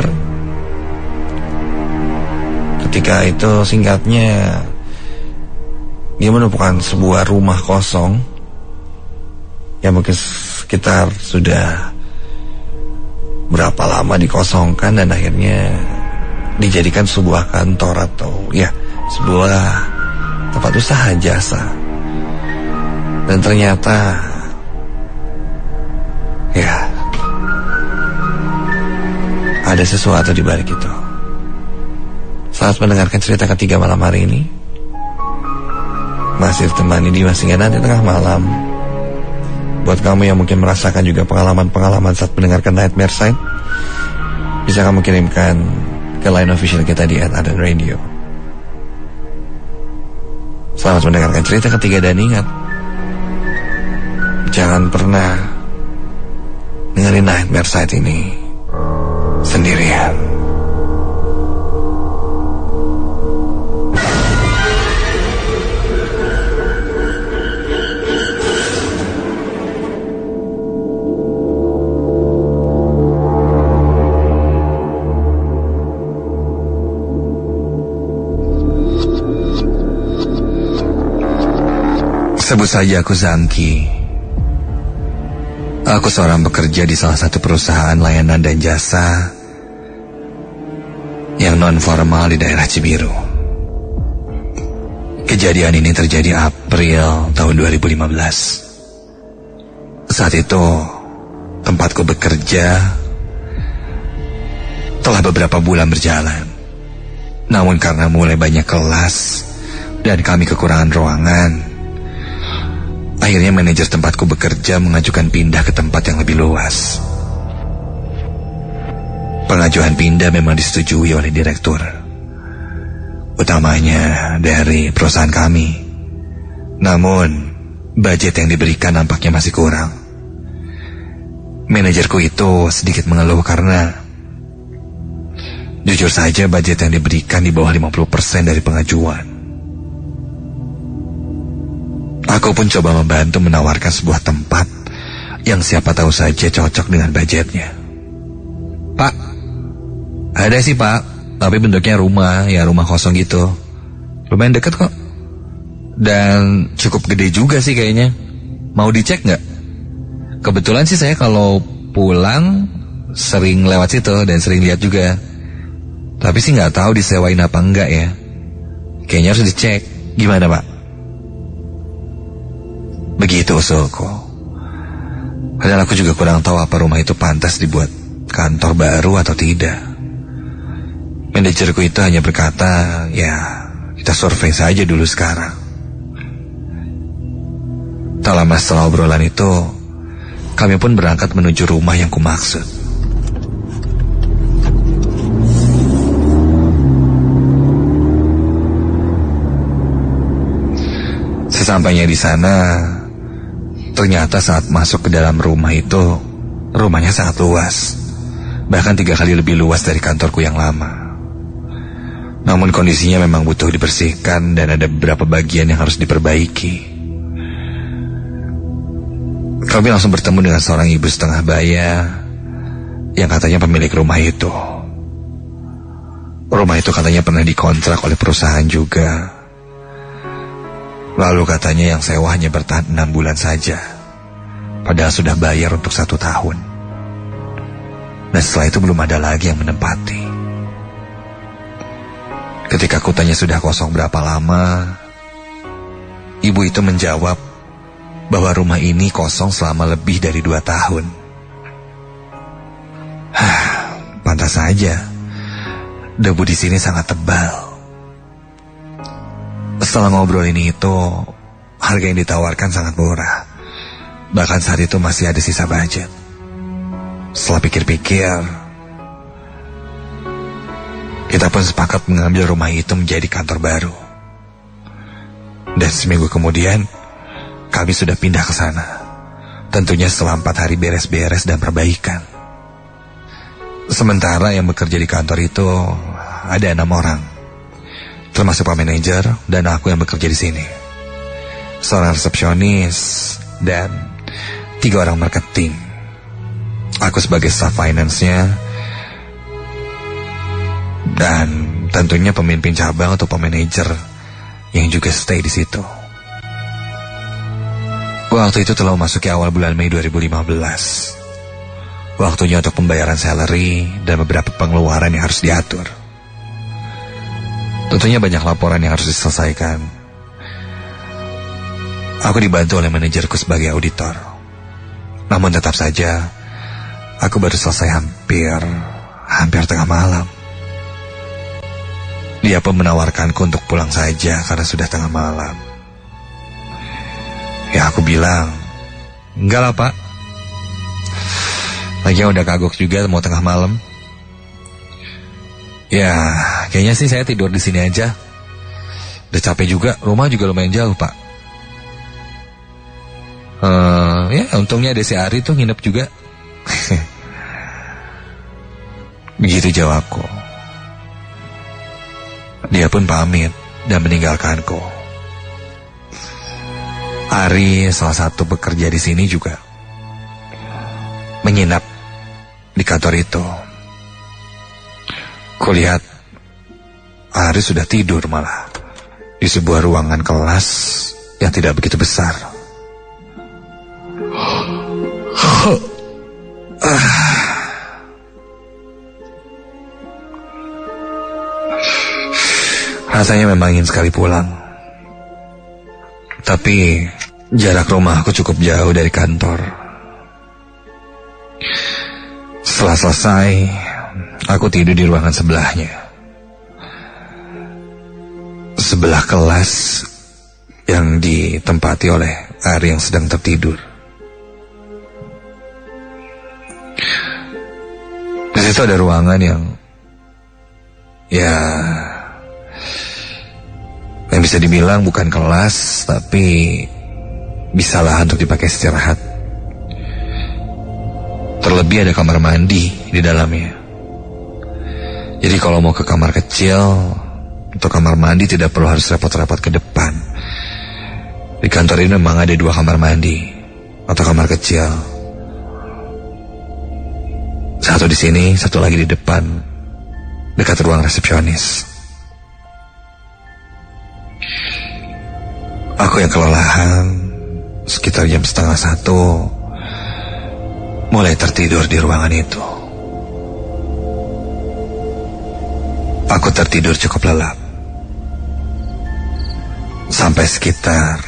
[SPEAKER 1] Ketika itu singkatnya, dia menemukan sebuah rumah kosong yang mungkin sekitar sudah berapa lama dikosongkan dan akhirnya dijadikan sebuah kantor atau ya sebuah tempat usaha jasa. Dan ternyata ya ada sesuatu di balik itu. Selamat mendengarkan cerita ketiga malam hari ini. Masih ditemani Dimas hingga nanti tengah malam. Buat kamu yang mungkin merasakan juga pengalaman-pengalaman saat mendengarkan Nightmare Site, bisa kamu kirimkan ke line official kita di @ahdanradio. Selamat mendengarkan cerita ketiga dan ingat, jangan pernah dengerin Nightmare Site ini sendirian.
[SPEAKER 2] Sebut saja aku Zangki. Aku seorang pekerja di salah satu perusahaan layanan dan jasa yang non-formal di daerah Cibiru. Kejadian ini terjadi April tahun 2015. Saat itu tempatku bekerja telah beberapa bulan berjalan. Namun karena mulai banyak kelas dan kami kekurangan ruangan, akhirnya manajer tempatku bekerja mengajukan pindah ke tempat yang lebih luas. Pengajuan pindah memang disetujui oleh direktur, utamanya dari perusahaan kami. Namun, budget yang diberikan nampaknya masih kurang. Manajerku itu sedikit mengeluh karena jujur saja budget yang diberikan di bawah 50% dari pengajuan. Aku pun coba membantu menawarkan sebuah tempat yang siapa tahu saja cocok dengan budgetnya. Pak, ada sih pak, tapi bentuknya rumah, ya rumah kosong gitu. Lumayan deket kok. Dan cukup gede juga sih kayaknya. Mau dicek nggak? Kebetulan sih saya kalau pulang sering lewat situ dan sering lihat juga. Tapi sih nggak tahu disewain apa enggak ya. Kayaknya harus dicek. Gimana pak? Begitu usulku. Padahal aku juga kurang tahu apa rumah itu pantas dibuat kantor baru atau tidak. Manajerku itu hanya berkata, ya kita survei saja dulu sekarang. Tak lama setelah obrolan itu, kami pun berangkat menuju rumah yang kumaksud. Sesampainya di sana, ternyata saat masuk ke dalam rumah itu, rumahnya sangat luas. Bahkan 3 kali lebih luas dari kantorku yang lama. Namun kondisinya memang butuh dibersihkan dan ada beberapa bagian yang harus diperbaiki. Kami langsung bertemu dengan seorang ibu setengah baya yang katanya pemilik rumah itu. Rumah itu katanya pernah dikontrak oleh perusahaan juga. Lalu katanya yang sewa hanya bertahan 6 bulan saja, padahal sudah bayar untuk 1 tahun. Dan setelah itu belum ada lagi yang menempati. Ketika aku tanya sudah kosong berapa lama, ibu itu menjawab bahwa rumah ini kosong selama lebih dari 2 tahun. Pantas saja, debu di sini sangat tebal. Setelah ngobrol ini itu, harga yang ditawarkan sangat murah. Bahkan saat itu masih ada sisa budget. Setelah pikir-pikir, kita pun sepakat mengambil rumah itu menjadi kantor baru. Dan seminggu kemudian, kami sudah pindah ke sana. Tentunya setelah 4 hari beres-beres dan perbaikan. Sementara yang bekerja di kantor itu ada 6 orang, termasuk Pak Manajer dan aku yang bekerja di sini. Seorang resepsionis dan 3 orang marketing. Aku sebagai staff finance-nya dan tentunya pemimpin cabang atau pemanajer yang juga stay di situ. Waktu itu telah memasuki awal bulan Mei 2015. Waktunya untuk pembayaran salary dan beberapa pengeluaran yang harus diatur. Tentunya banyak laporan yang harus diselesaikan. Aku dibantu oleh manajerku sebagai auditor. Namun tetap saja, aku baru selesai hampir tengah malam. Dia pun menawarkanku untuk pulang saja karena sudah tengah malam. Ya aku bilang, enggak lah pak. Lagian udah kagok juga mau tengah malam. Ya kayaknya sih saya tidur di sini aja. Udah capek juga, rumah juga lumayan jauh pak. Ya untungnya ada si Ari tuh nginep juga. Begitu jawabku. Dia pun pamit dan meninggalkanku. Ari, salah satu pekerja di sini juga menginap di kantor itu. Kulihat Ari sudah tidur malah di sebuah ruangan kelas
[SPEAKER 1] yang tidak begitu besar. Rasanya memang ingin sekali pulang. Tapi jarak rumahku cukup jauh dari kantor. Setelah selesai, aku tidur di ruangan sebelahnya. Sebelah kelas yang ditempati oleh Ari yang sedang tertidur. Di situ ada ruangan yang bisa dibilang bukan kelas, tapi bisalah untuk dipakai istirahat. Terlebih ada kamar mandi di dalamnya. Jadi kalau mau ke kamar kecil, untuk kamar mandi tidak perlu harus repot-repot ke depan. Di kantor ini memang ada 2 kamar mandi atau kamar kecil. Satu di sini, satu lagi di depan, dekat ruang resepsionis. Aku yang kelelahan, sekitar jam 12:30, mulai tertidur di ruangan itu. Aku tertidur cukup lelap. Sampai sekitar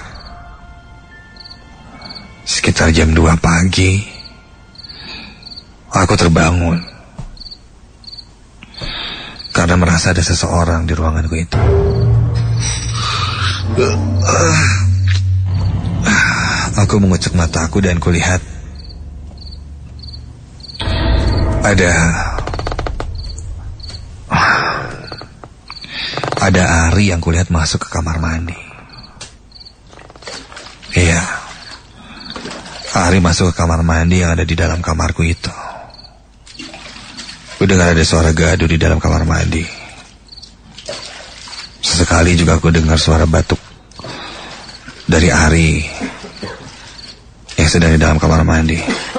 [SPEAKER 1] jam 2 pagi, aku terbangun. Karena merasa ada seseorang di ruanganku itu. Aku mengucek mataku dan kulihat ada Ari yang kulihat masuk ke kamar mandi. Iya, Ari masuk ke kamar mandi yang ada di dalam kamarku itu. Ku dengar ada suara gaduh di dalam kamar mandi. Sesekali juga aku dengar suara batuk dari Ari yang sedang di dalam kamar mandi.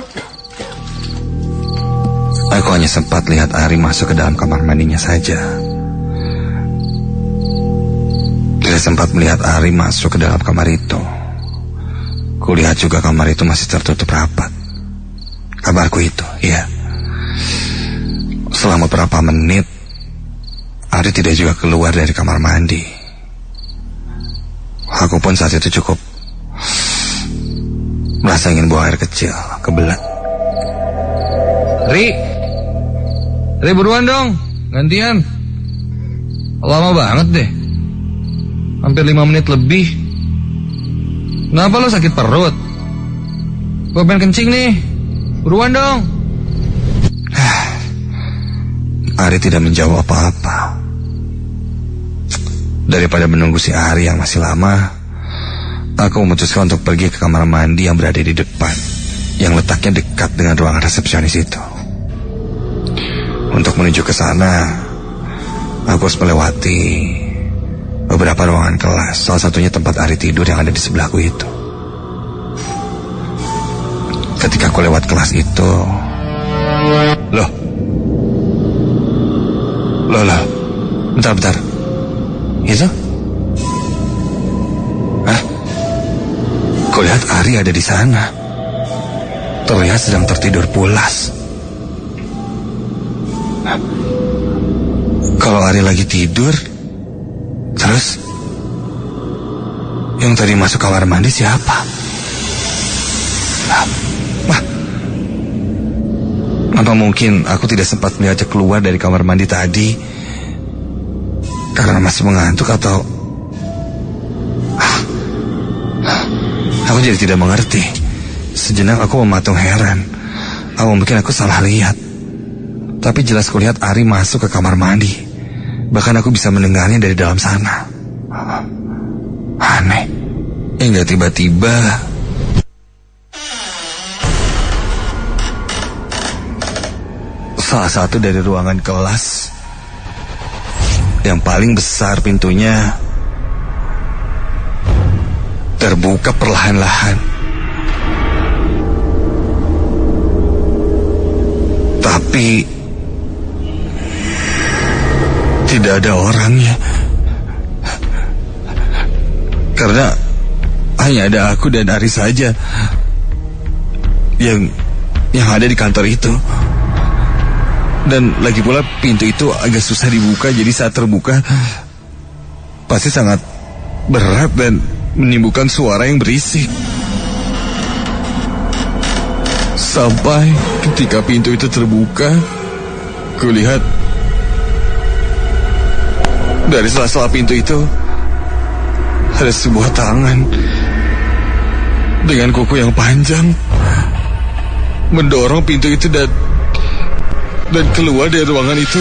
[SPEAKER 1] Aku hanya sempat lihat Ari masuk ke dalam kamar mandinya saja. Tidak sempat melihat Ari masuk ke dalam kamar itu. Kulihat juga kamar itu masih tertutup rapat. Kamarku itu, iya. Selama beberapa menit, Ari tidak juga keluar dari kamar mandi. Aku pun saat itu cukup merasa ingin buang air kecil, kebelet.
[SPEAKER 2] Ri buruan dong, gantian. Lama banget deh, hampir 5 menit lebih. Kenapa lo sakit perut? Gue pengen kencing nih, buruan dong.
[SPEAKER 1] Ari tidak menjawab apa-apa. Daripada menunggu si Ari yang masih lama, aku memutuskan untuk pergi ke kamar mandi yang berada di depan, yang letaknya dekat dengan ruangan resepsionis itu. Untuk menuju ke sana, aku harus melewati beberapa ruangan kelas, salah satunya tempat Ari tidur yang ada di sebelahku itu. Ketika aku lewat kelas itu, Loh, bentar. Itu? Hah? Kulihat Ari ada di sana. Terlihat sedang tertidur pulas. Kalau Ari lagi tidur, terus yang tadi masuk kamar mandi siapa? Apa mungkin aku tidak sempat melihatnya keluar dari kamar mandi tadi karena masih mengantuk, atau aku jadi tidak mengerti. Sejenak aku mematung heran. Mungkin aku salah lihat. Tapi jelas kulihat Ari masuk ke kamar mandi. Bahkan aku bisa mendengarnya dari dalam sana. Aneh. Hingga tiba-tiba salah satu dari ruangan kelas yang paling besar pintunya terbuka perlahan-lahan. Tapi tidak ada orangnya.
[SPEAKER 2] hanya ada aku dan Ari saja yang ada di kantor itu. Dan lagi pula pintu itu agak susah dibuka, jadi saat terbuka pasti sangat berat dan menimbulkan suara yang berisik. Sampai ketika pintu itu terbuka, kulihat dari sela-sela pintu itu ada sebuah tangan dengan kuku yang panjang mendorong pintu itu dan keluar dari ruangan itu.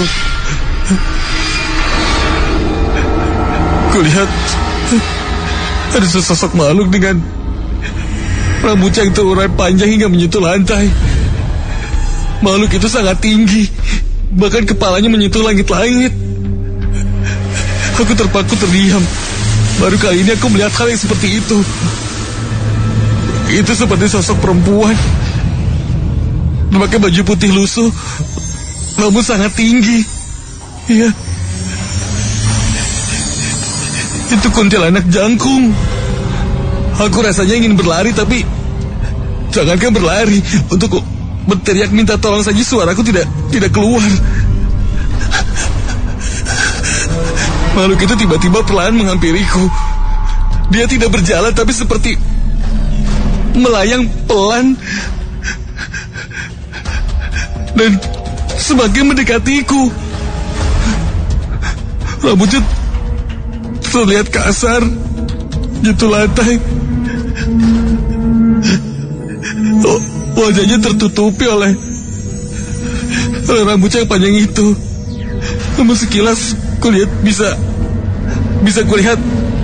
[SPEAKER 2] Kulihat ada sesosok makhluk dengan rambutnya yang terurai panjang hingga menyentuh lantai. Makhluk itu sangat tinggi, bahkan kepalanya menyentuh langit-langit. Aku terpaku terdiam. Baru kali ini aku melihat hal yang seperti itu. Itu seperti sosok perempuan memakai baju putih lusuh, namun sangat tinggi. Iya, itu kuntilanak jangkung. Aku rasanya ingin berlari, tapi jangankan berlari, untuk berteriak minta tolong saja suaraku tidak keluar. Makhluk itu tiba-tiba perlahan menghampiriku. Dia tidak berjalan, tapi seperti melayang pelan dan semakin mendekatiku. Rambutnya terlihat kasar, jatuh lantai. Wajahnya tertutupi oleh rambutnya yang panjang itu. Namun sekilas kulihat bisa kulihat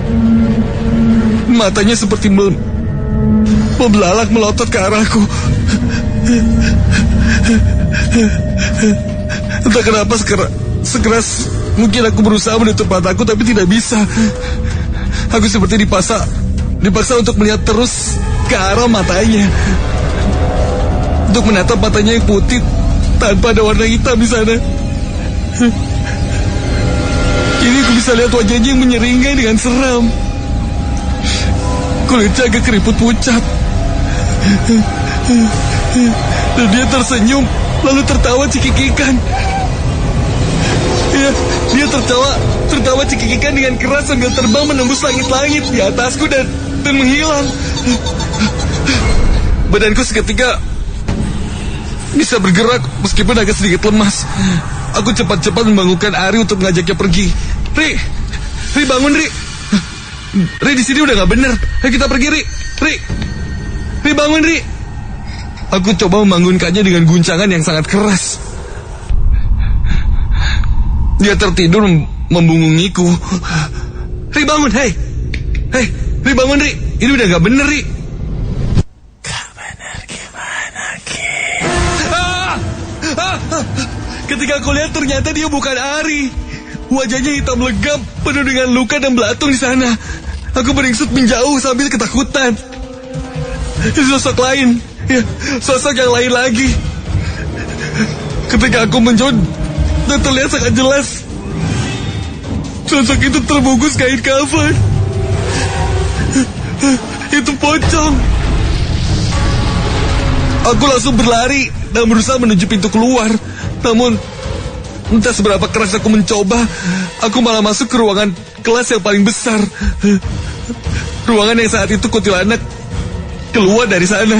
[SPEAKER 2] matanya seperti membelalak melotot ke arahku. Entah kenapa sekeras mungkin aku berusaha menutup mataku, tapi tidak bisa. Aku seperti dipaksa untuk melihat terus ke arah matanya, untuk menatap matanya yang putih tanpa ada warna hitam di sana. Kini aku bisa lihat wajahnya yang menyeringai dengan seram. Kulitnya agak keriput pucat. Dan dia tersenyum lalu tertawa cekikikan. Ya, dia tertawa cekikikan dengan keras sambil terbang menembus langit-langit di atasku dan menghilang. Badanku seketika bisa bergerak meskipun agak sedikit lemas. Aku cepat-cepat membangunkan Ari untuk mengajaknya pergi. Ri bangun, Ri. Ri, di sini udah nggak bener. Ayo kita pergi, Ri bangun, Ri. Aku coba membangunkannya dengan guncangan yang sangat keras. Dia tertidur membungungiku. Ri bangun, hei, Ri bangun, Ri. Ini udah nggak bener, Ri.
[SPEAKER 1] Gak bener gimana, Ki?
[SPEAKER 2] Ketika aku lihat ternyata dia bukan Ari. Wajahnya hitam legam, penuh dengan luka dan belatung di sana. Aku beringsut menjauh sambil ketakutan. Sosok lain, ya, sosok yang lain lagi. Ketika aku menjauh dan terlihat sangat jelas, sosok itu terbungkus kain kafan. Itu pocong. Aku langsung berlari dan berusaha menuju pintu keluar. Namun entah seberapa keras aku mencoba, aku malah masuk ke ruangan kelas yang paling besar. Ruangan yang saat itu kuntilanak keluar dari sana.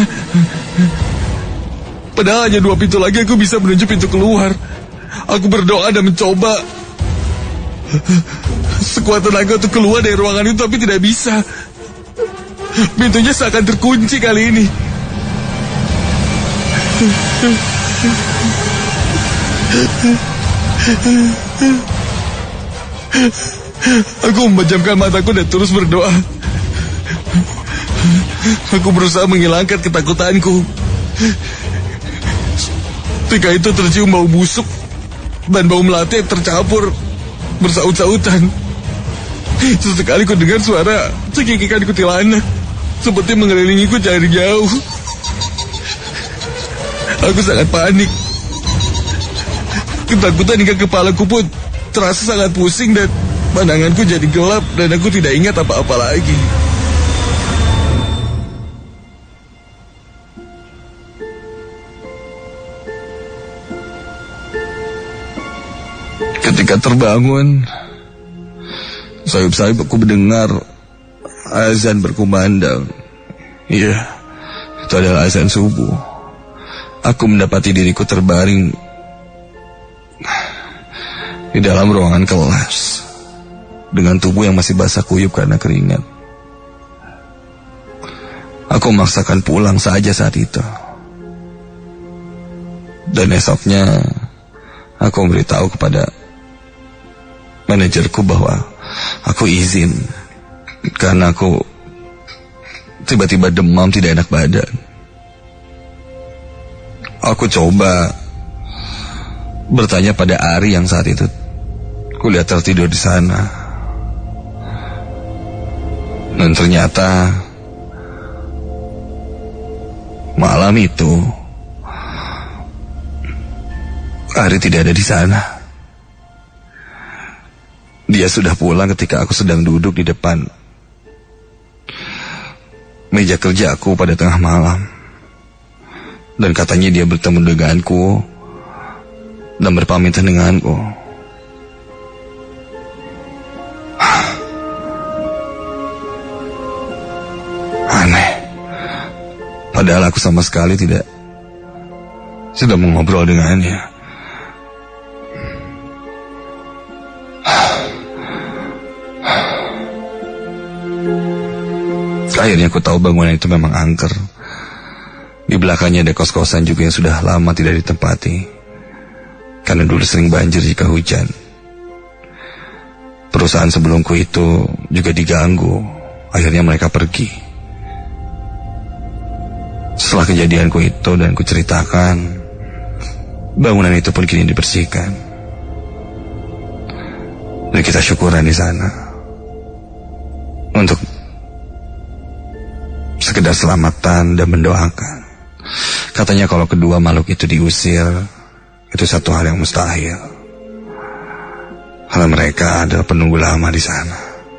[SPEAKER 2] Padahal hanya 2 pintu lagi aku bisa menuju pintu keluar. Aku berdoa dan mencoba sekuat tenaga untuk keluar dari ruangan itu, tapi tidak bisa. Pintunya seakan terkunci kali ini. Aku memejamkan mataku dan terus berdoa. Aku berusaha menghilangkan ketakutanku. Ketika itu tercium bau busuk dan bau melati yang tercampur bersaut-sautan. Sesekali ku dengar suara cekikikan kuntilanak seperti mengelilingiku dari jauh. Aku sangat panik. Ketakutan hingga kepalaku pun terasa sangat pusing dan pandanganku jadi gelap dan aku tidak ingat apa-apa lagi. Ketika terbangun, sayup-sayup aku mendengar azan berkumandang. Iya, itu adalah azan subuh. Aku mendapati diriku terbaring di dalam ruangan kelas dengan tubuh yang masih basah kuyup karena keringat. Aku memaksakan pulang saja saat itu. Dan esoknya aku memberitahu kepada manajerku bahwa aku izin karena aku tiba-tiba demam, tidak enak badan. Aku coba bertanya pada Ari yang saat itu kulihat tertidur di sana. Dan ternyata malam itu Ari tidak ada di sana. Dia sudah pulang ketika aku sedang duduk di depan meja kerja aku pada tengah malam. Dan katanya dia bertemu denganku dan berpamitan denganku. Aneh. Padahal aku sama sekali tidak sudah mengobrol dengannya. Akhirnya aku tahu bangunan itu memang angker. Di belakangnya ada kos-kosan juga yang sudah lama tidak ditempati, karena dulu sering banjir jika hujan. Perusahaan sebelumku itu juga diganggu. Akhirnya mereka pergi. Setelah kejadianku itu dan ku ceritakan, bangunan itu pun kini dibersihkan. Dan kita syukuran di sana untuk sekedar selamatan dan mendoakan. Katanya kalau kedua makhluk itu diusir, itu satu hal yang mustahil. Karena mereka adalah penunggu lama di sana.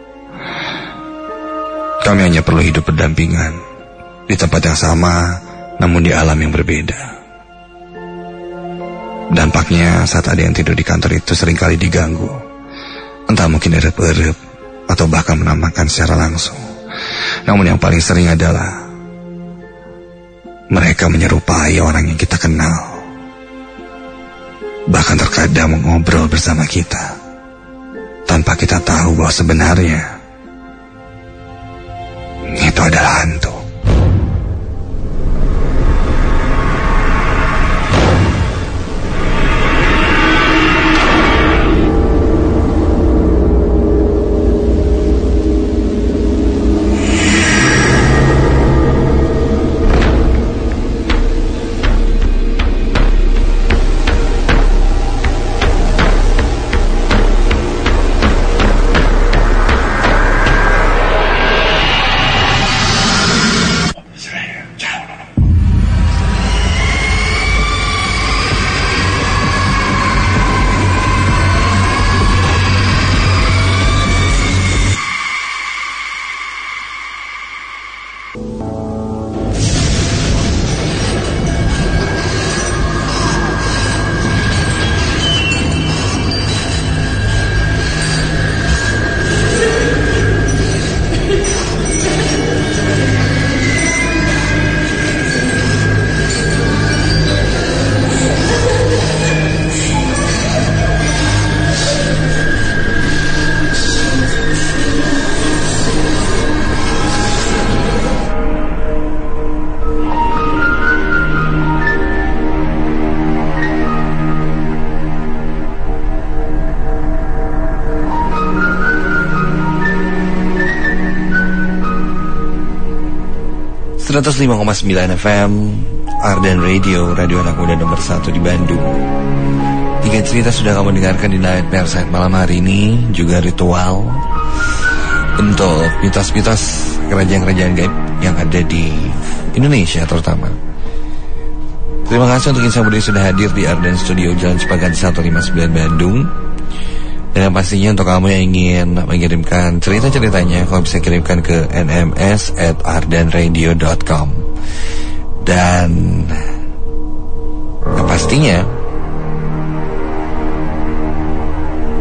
[SPEAKER 2] Kami hanya perlu hidup berdampingan di tempat yang sama, namun di alam yang berbeda. Dampaknya saat ada yang tidur di kantor itu seringkali diganggu. Entah mungkin erep-erep atau bahkan menampakkan secara langsung. Namun yang paling sering adalah mereka menyerupai orang yang kita kenal. Bahkan terkadang mengobrol bersama kita tanpa kita tahu bahwa sebenarnya itu adalah hantu.
[SPEAKER 1] .9 FM Ardan Radio, radio anak muda nomor 1 di Bandung. 3 cerita sudah kamu dengarkan di Nightmare Night malam hari ini. Juga ritual untuk mitos-mitos kerajaan-kerajaan gaib yang ada di Indonesia terutama. Terima kasih untuk Insan Budi sudah hadir di Ardan Studio Jalan Cipaganti 159 Bandung. Dan pastinya untuk kamu yang ingin mengirimkan cerita-ceritanya, kamu bisa kirimkan ke nms@ardanradio.com. Dan pastinya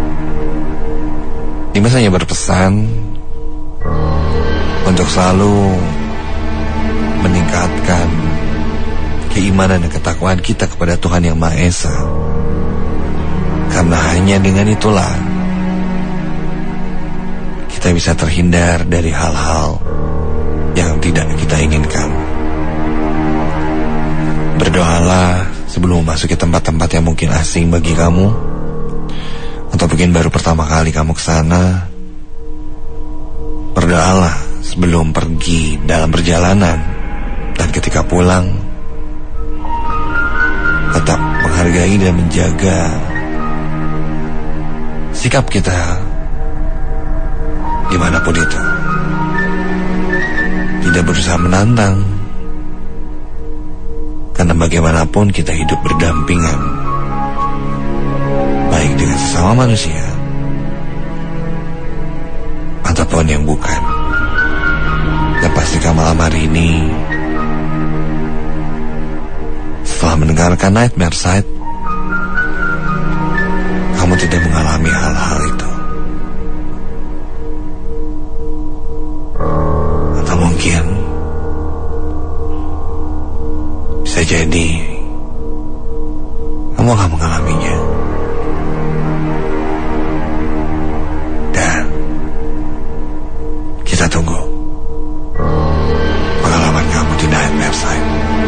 [SPEAKER 1] Dimas hanya berpesan untuk selalu meningkatkan keimanan dan ketakwaan kita kepada Tuhan Yang Maha Esa. Karena hanya dengan itulah kita bisa terhindar dari hal-hal yang tidak kita inginkan. Berdoalah sebelum memasuki tempat-tempat yang mungkin asing bagi kamu, atau mungkin baru pertama kali kamu ke sana. Berdoalah sebelum pergi dalam perjalanan, dan ketika pulang tetap menghargai dan menjaga sikap kita dimanapun itu. Tidak berusaha menantang, karena bagaimanapun kita hidup berdampingan, baik dengan sesama manusia ataupun yang bukan. Dan pastikan malam hari ini, setelah mendengarkan Nightmare Side, kamu tidak mengalami hal-hal itu. Atau mungkin bisa jadi kamu akan mengalaminya. Dan kita tunggu pengalaman kamu di Nightmare Side.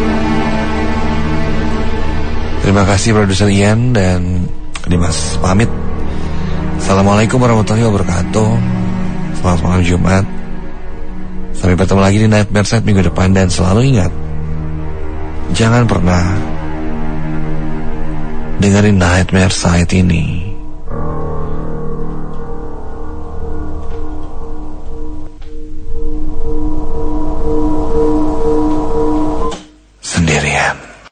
[SPEAKER 1] Terima kasih produser Ian dan Dimas pamit. Assalamualaikum warahmatullahi wabarakatuh. Selamat malam Jumat. Sampai bertemu lagi di Nightmare Side minggu depan. Dan selalu ingat, jangan pernah dengerin Nightmare Side ini